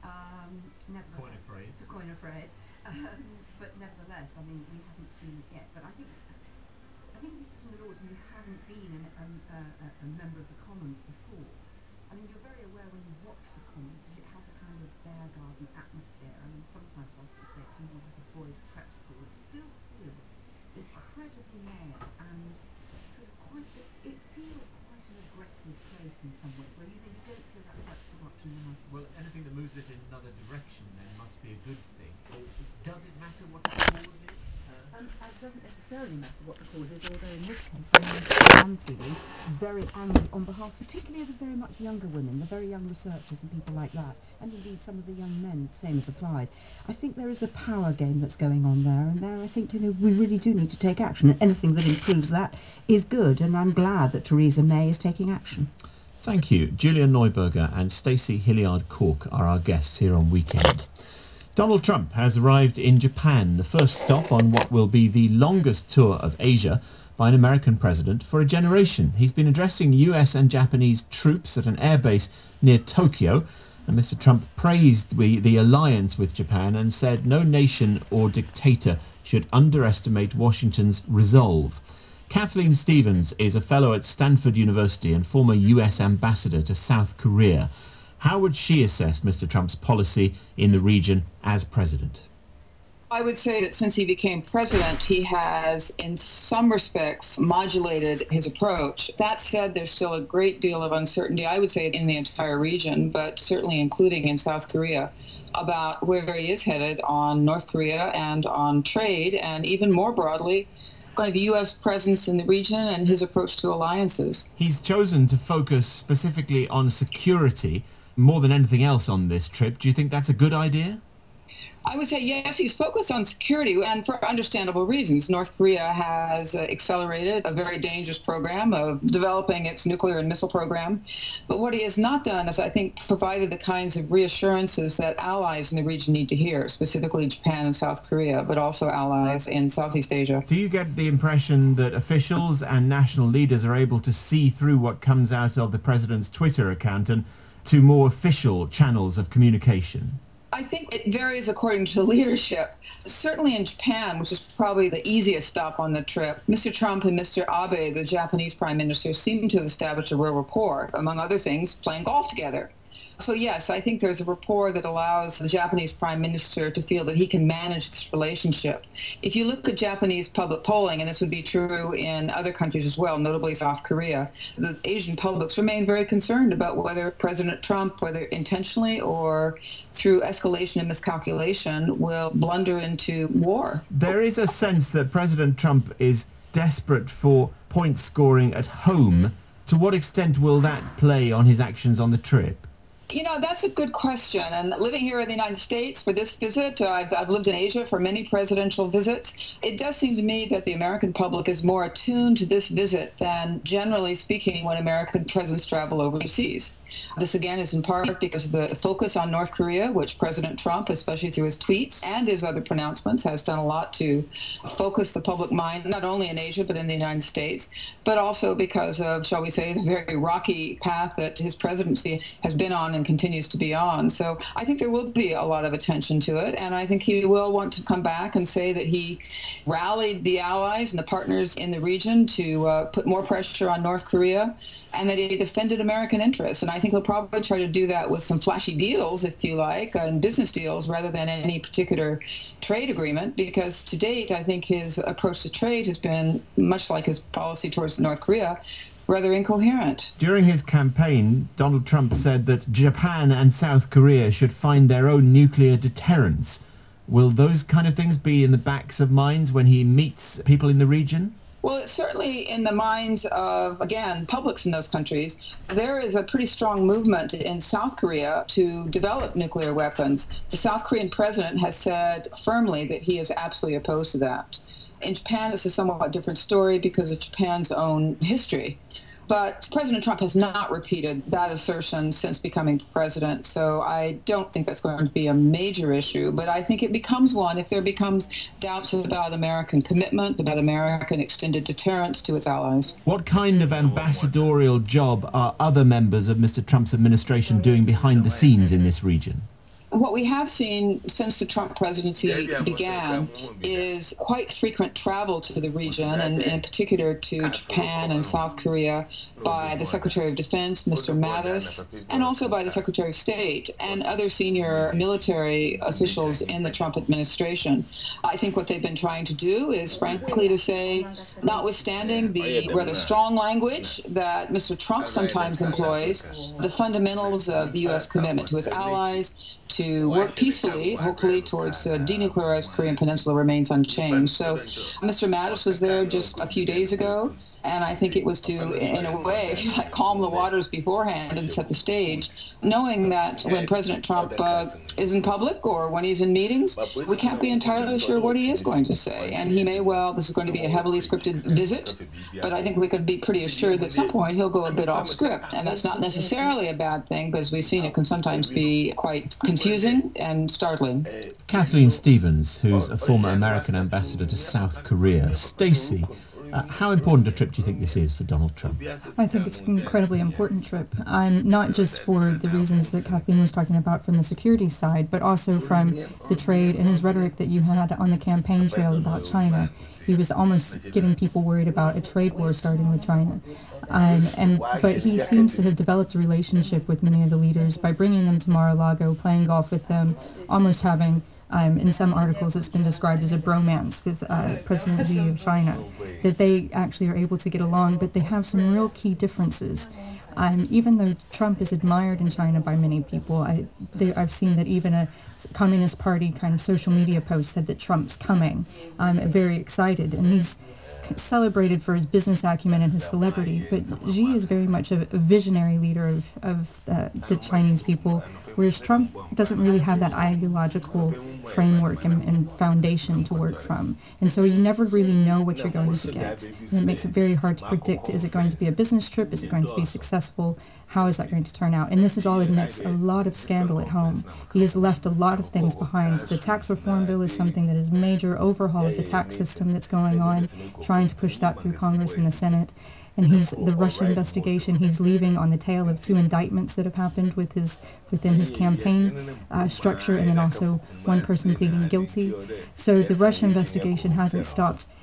Coin a phrase. To coin a phrase. But nevertheless, we haven't seen it yet. But I think if you sit in the Lords and you haven't been a member of the Commons before, you're very aware when you watch the Commons that it has a kind of bear garden atmosphere. Sometimes I sort of say it's more like a boys' prep school. It still feels incredibly male and sort of it feels quite an aggressive place in some ways, where you don't feel that quite so much in the House. Well, anything that moves it in another direction then must be a good thing. Or does it matter what the cause is? It doesn't necessarily matter what the cause is, although in this case I am feeling very angry on behalf particularly of the very much younger women, the very young researchers and people like that, and indeed some of the young men, same as applied. I think there is a power game that's going on there, and there I think we really do need to take action, and anything that improves that is good, and I'm glad that Theresa May is taking action. Thank you. Julia Neuberger and Stacey Hilliard-Cork are our guests here on Weekend. Donald Trump has arrived in Japan, the first stop on what will be the longest tour of Asia by an American president for a generation. He's been addressing US and Japanese troops at an airbase near Tokyo, and Mr. Trump praised the alliance with Japan and said no nation or dictator should underestimate Washington's resolve. Kathleen Stevens is a fellow at Stanford University and former US ambassador to South Korea. How would she assess Mr. Trump's policy in the region as president? I would say that since he became president, he has, in some respects, modulated his approach. That said, there's still a great deal of uncertainty, I would say, in the entire region, but certainly including in South Korea, about where he is headed on North Korea and on trade, and even more broadly, kind of the U.S. presence in the region and his approach to alliances. He's chosen to focus specifically on security more than anything else on this trip. Do you think that's a good idea? I would say yes, he's focused on security, and for understandable reasons. North Korea has accelerated a very dangerous program of developing its nuclear and missile program. But what he has not done is, I think, provided the kinds of reassurances that allies in the region need to hear, specifically Japan and South Korea, but also allies in Southeast Asia. Do you get the impression that officials and national leaders are able to see through what comes out of the president's Twitter account and to more official channels of communication? I think it varies according to the leadership. Certainly in Japan, which is probably the easiest stop on the trip, Mr. Trump and Mr. Abe, the Japanese prime minister, seem to have established a real rapport, among other things, playing golf together. So yes, I think there's a rapport that allows the Japanese Prime Minister to feel that he can manage this relationship. If you look at Japanese public polling, and this would be true in other countries as well, notably South Korea, the Asian publics remain very concerned about whether President Trump, whether intentionally or through escalation and miscalculation, will blunder into war. There is a sense that President Trump is desperate for point scoring at home. To what extent will that play on his actions on the trip? You know, that's a good question. And living here in the United States for this visit, I've lived in Asia for many presidential visits. It does seem to me that the American public is more attuned to this visit than, generally speaking, when American presidents travel overseas. This, again, is in part because of the focus on North Korea, which President Trump, especially through his tweets and his other pronouncements, has done a lot to focus the public mind, not only in Asia, but in the United States, but also because of, shall we say, the very rocky path that his presidency has been on and continues to be on. So I think there will be a lot of attention to it, and I think he will want to come back and say that he rallied the allies and the partners in the region to put more pressure on North Korea, and that he defended American interests. And I think he'll probably try to do that with some flashy deals, if you like, and business deals rather than any particular trade agreement, because to date, I think his approach to trade has been, much like his policy towards North Korea, rather incoherent. During his campaign, Donald Trump said that Japan and South Korea should find their own nuclear deterrents. Will those kind of things be in the backs of minds when he meets people in the region? Well, it's certainly in the minds of, again, publics in those countries. There is a pretty strong movement in South Korea to develop nuclear weapons. The South Korean president has said firmly that he is absolutely opposed to that. In Japan, it's a somewhat different story because of Japan's own history. But President Trump has not repeated that assertion since becoming president, so I don't think that's going to be a major issue. But I think it becomes one if there becomes doubts about American commitment, about American extended deterrence to its allies. What kind of ambassadorial job are other members of Mr. Trump's administration doing behind the scenes in this region? What we have seen since the Trump presidency began is quite frequent travel to the region, and in particular to Japan and South Korea, by the Secretary of Defense, Mr. Mattis, and also by the Secretary of State and other senior military officials in the Trump administration. I think what they've been trying to do is, frankly, to say, notwithstanding the rather strong language that Mr. Trump sometimes employs, the fundamentals of the U.S. commitment to its allies, to work peacefully, hopefully, towards denuclearized Korean Peninsula remains unchanged. So Mr. Mattis was there just a few days ago, and I think it was to, in a way, if you like, calm the waters beforehand and set the stage, knowing that when President Trump is in public or when he's in meetings, we can't be entirely sure what he is going to say. And he may well, this is going to be a heavily scripted visit, but I think we could be pretty assured that at some point he'll go a bit off script. And that's not necessarily a bad thing, but as we've seen, it can sometimes be quite confusing and startling. Kathleen Stevens, who's a former American ambassador to South Korea. Stacey, how important a trip do you think this is for Donald Trump? I think it's an incredibly important trip, not just for the reasons that Kathleen was talking about from the security side, but also from the trade and his rhetoric that you had on the campaign trail about China. He was almost getting people worried about a trade war starting with China. But he seems to have developed a relationship with many of the leaders by bringing them to Mar-a-Lago, playing golf with them, almost having in some articles it's been described as a bromance with President Xi of China, that they actually are able to get along, but they have some real key differences. Even though Trump is admired in China by many people, I've seen that even a Communist Party kind of social media post said that Trump's coming. I'm very excited, and he's celebrated for his business acumen and his celebrity, but Xi is very much a visionary leader of the Chinese people, whereas Trump doesn't really have that ideological framework and foundation to work from. And so you never really know what you're going to get. And it makes it very hard to predict, is it going to be a business trip? Is it going to be successful? How is that going to turn out? And this is all amidst a lot of scandal at home. He has left a lot of things behind. The tax reform bill is something that is major overhaul of the tax system that's going on, trying to push that through Congress and the Senate. And the Russia investigation, he's leaving on the tail of 2 indictments that have happened within his campaign structure, and then also one person pleading guilty. So the Russia investigation hasn't stopped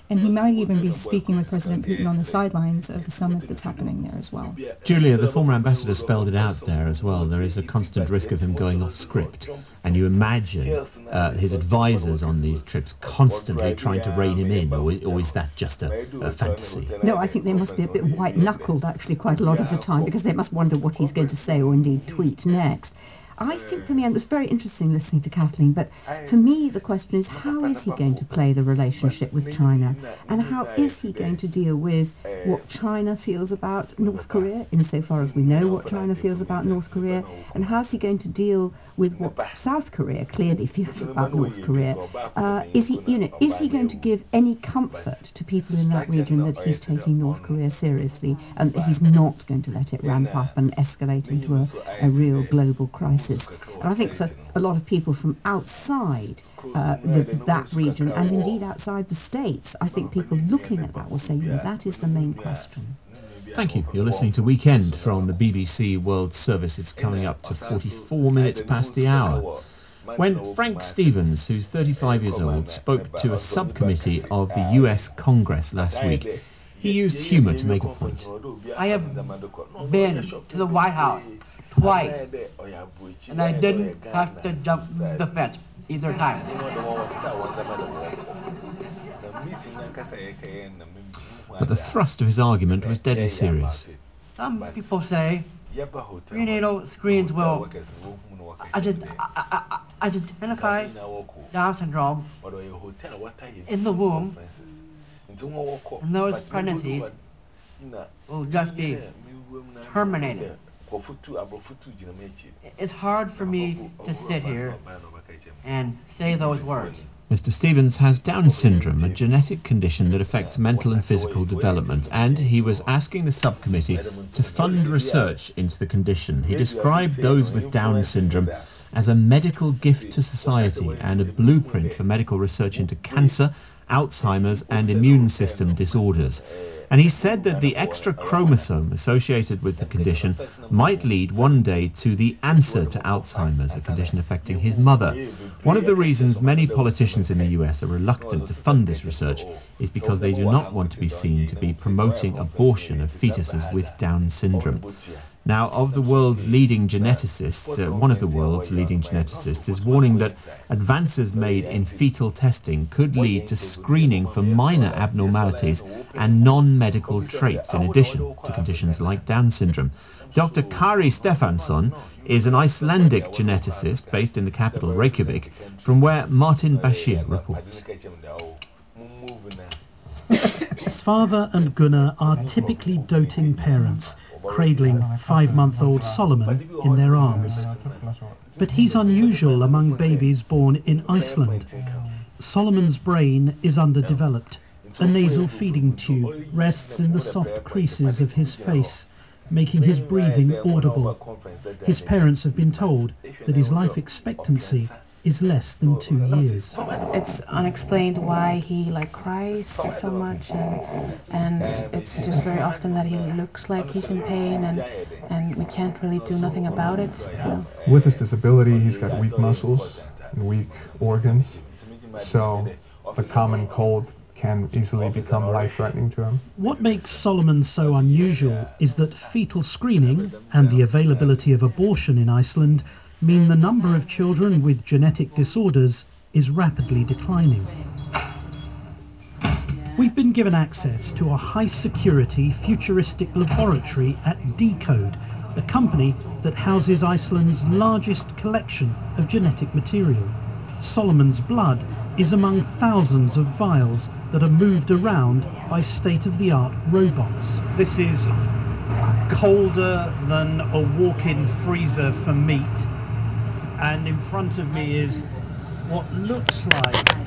And he might even be speaking with President Putin on the sidelines of the summit that's happening there as well. Julia, the former ambassador spelled it out there as well. There is a constant risk of him going off script. And you imagine his advisors on these trips constantly trying to rein him in, or is that just a fantasy? No, I think they must be a bit white-knuckled actually quite a lot of the time, because they must wonder what he's going to say or indeed tweet next. I think for me, and it was very interesting listening to Kathleen, but for me the question is, how is he going to play the relationship with China, and how is he going to deal with what China feels about North Korea, insofar as we know what China feels about North Korea, and how's he going to deal with what South Korea clearly feels about North Korea? Is he going to give any comfort to people in that region that he's taking North Korea seriously, and that he's not going to let it ramp up and escalate into a real global crisis? And I think for a lot of people from outside that region, and indeed outside the States, I think people looking at that will say, that is the main question. Thank you. You're listening to Weekend from the BBC World Service. It's coming up to 44 minutes past the hour. When Frank Stevens, who's 35 years old, spoke to a subcommittee of the US Congress last week, he used humour to make a point. I have been to the White House twice, and I didn't have to jump the fence either time. But the thrust of his argument was deadly serious. Some people say prenatal screens will identify Down syndrome in the womb, and those pregnancies will just be terminated. It's hard for me to sit here and say those words. Mr. Stevens has Down syndrome, a genetic condition that affects mental and physical development, and he was asking the subcommittee to fund research into the condition. He described those with Down syndrome as a medical gift to society and a blueprint for medical research into cancer, Alzheimer's and immune system disorders. And he said that the extra chromosome associated with the condition might lead one day to the answer to Alzheimer's, a condition affecting his mother. One of the reasons many politicians in the US are reluctant to fund this research is because they do not want to be seen to be promoting abortion of fetuses with Down syndrome. Now, of the world's leading geneticists, one of the world's leading geneticists is warning that advances made in fetal testing could lead to screening for minor abnormalities and non-medical traits in addition to conditions like Down syndrome. Dr. Kari Stefansson is an Icelandic geneticist based in the capital Reykjavik, from where Martin Bashir reports. Svava and Gunnar are typically doting parents, cradling 5-month-old Solomon in their arms. But he's unusual among babies born in Iceland. Solomon's brain is underdeveloped. A nasal feeding tube rests in the soft creases of his face, making his breathing audible. His parents have been told that his life expectancy is less than 2 years. It's unexplained why he cries so much, and it's just very often that he looks like he's in pain, and we can't really do nothing about it. With his disability, he's got weak muscles and weak organs, so the common cold can easily become life-threatening to him. What makes Solomon so unusual is that fetal screening and the availability of abortion in Iceland mean the number of children with genetic disorders is rapidly declining. We've been given access to a high-security, futuristic laboratory at Decode, a company that houses Iceland's largest collection of genetic material. Solomon's blood is among thousands of vials that are moved around by state-of-the-art robots. This is colder than a walk-in freezer for meat, and in front of me is what looks like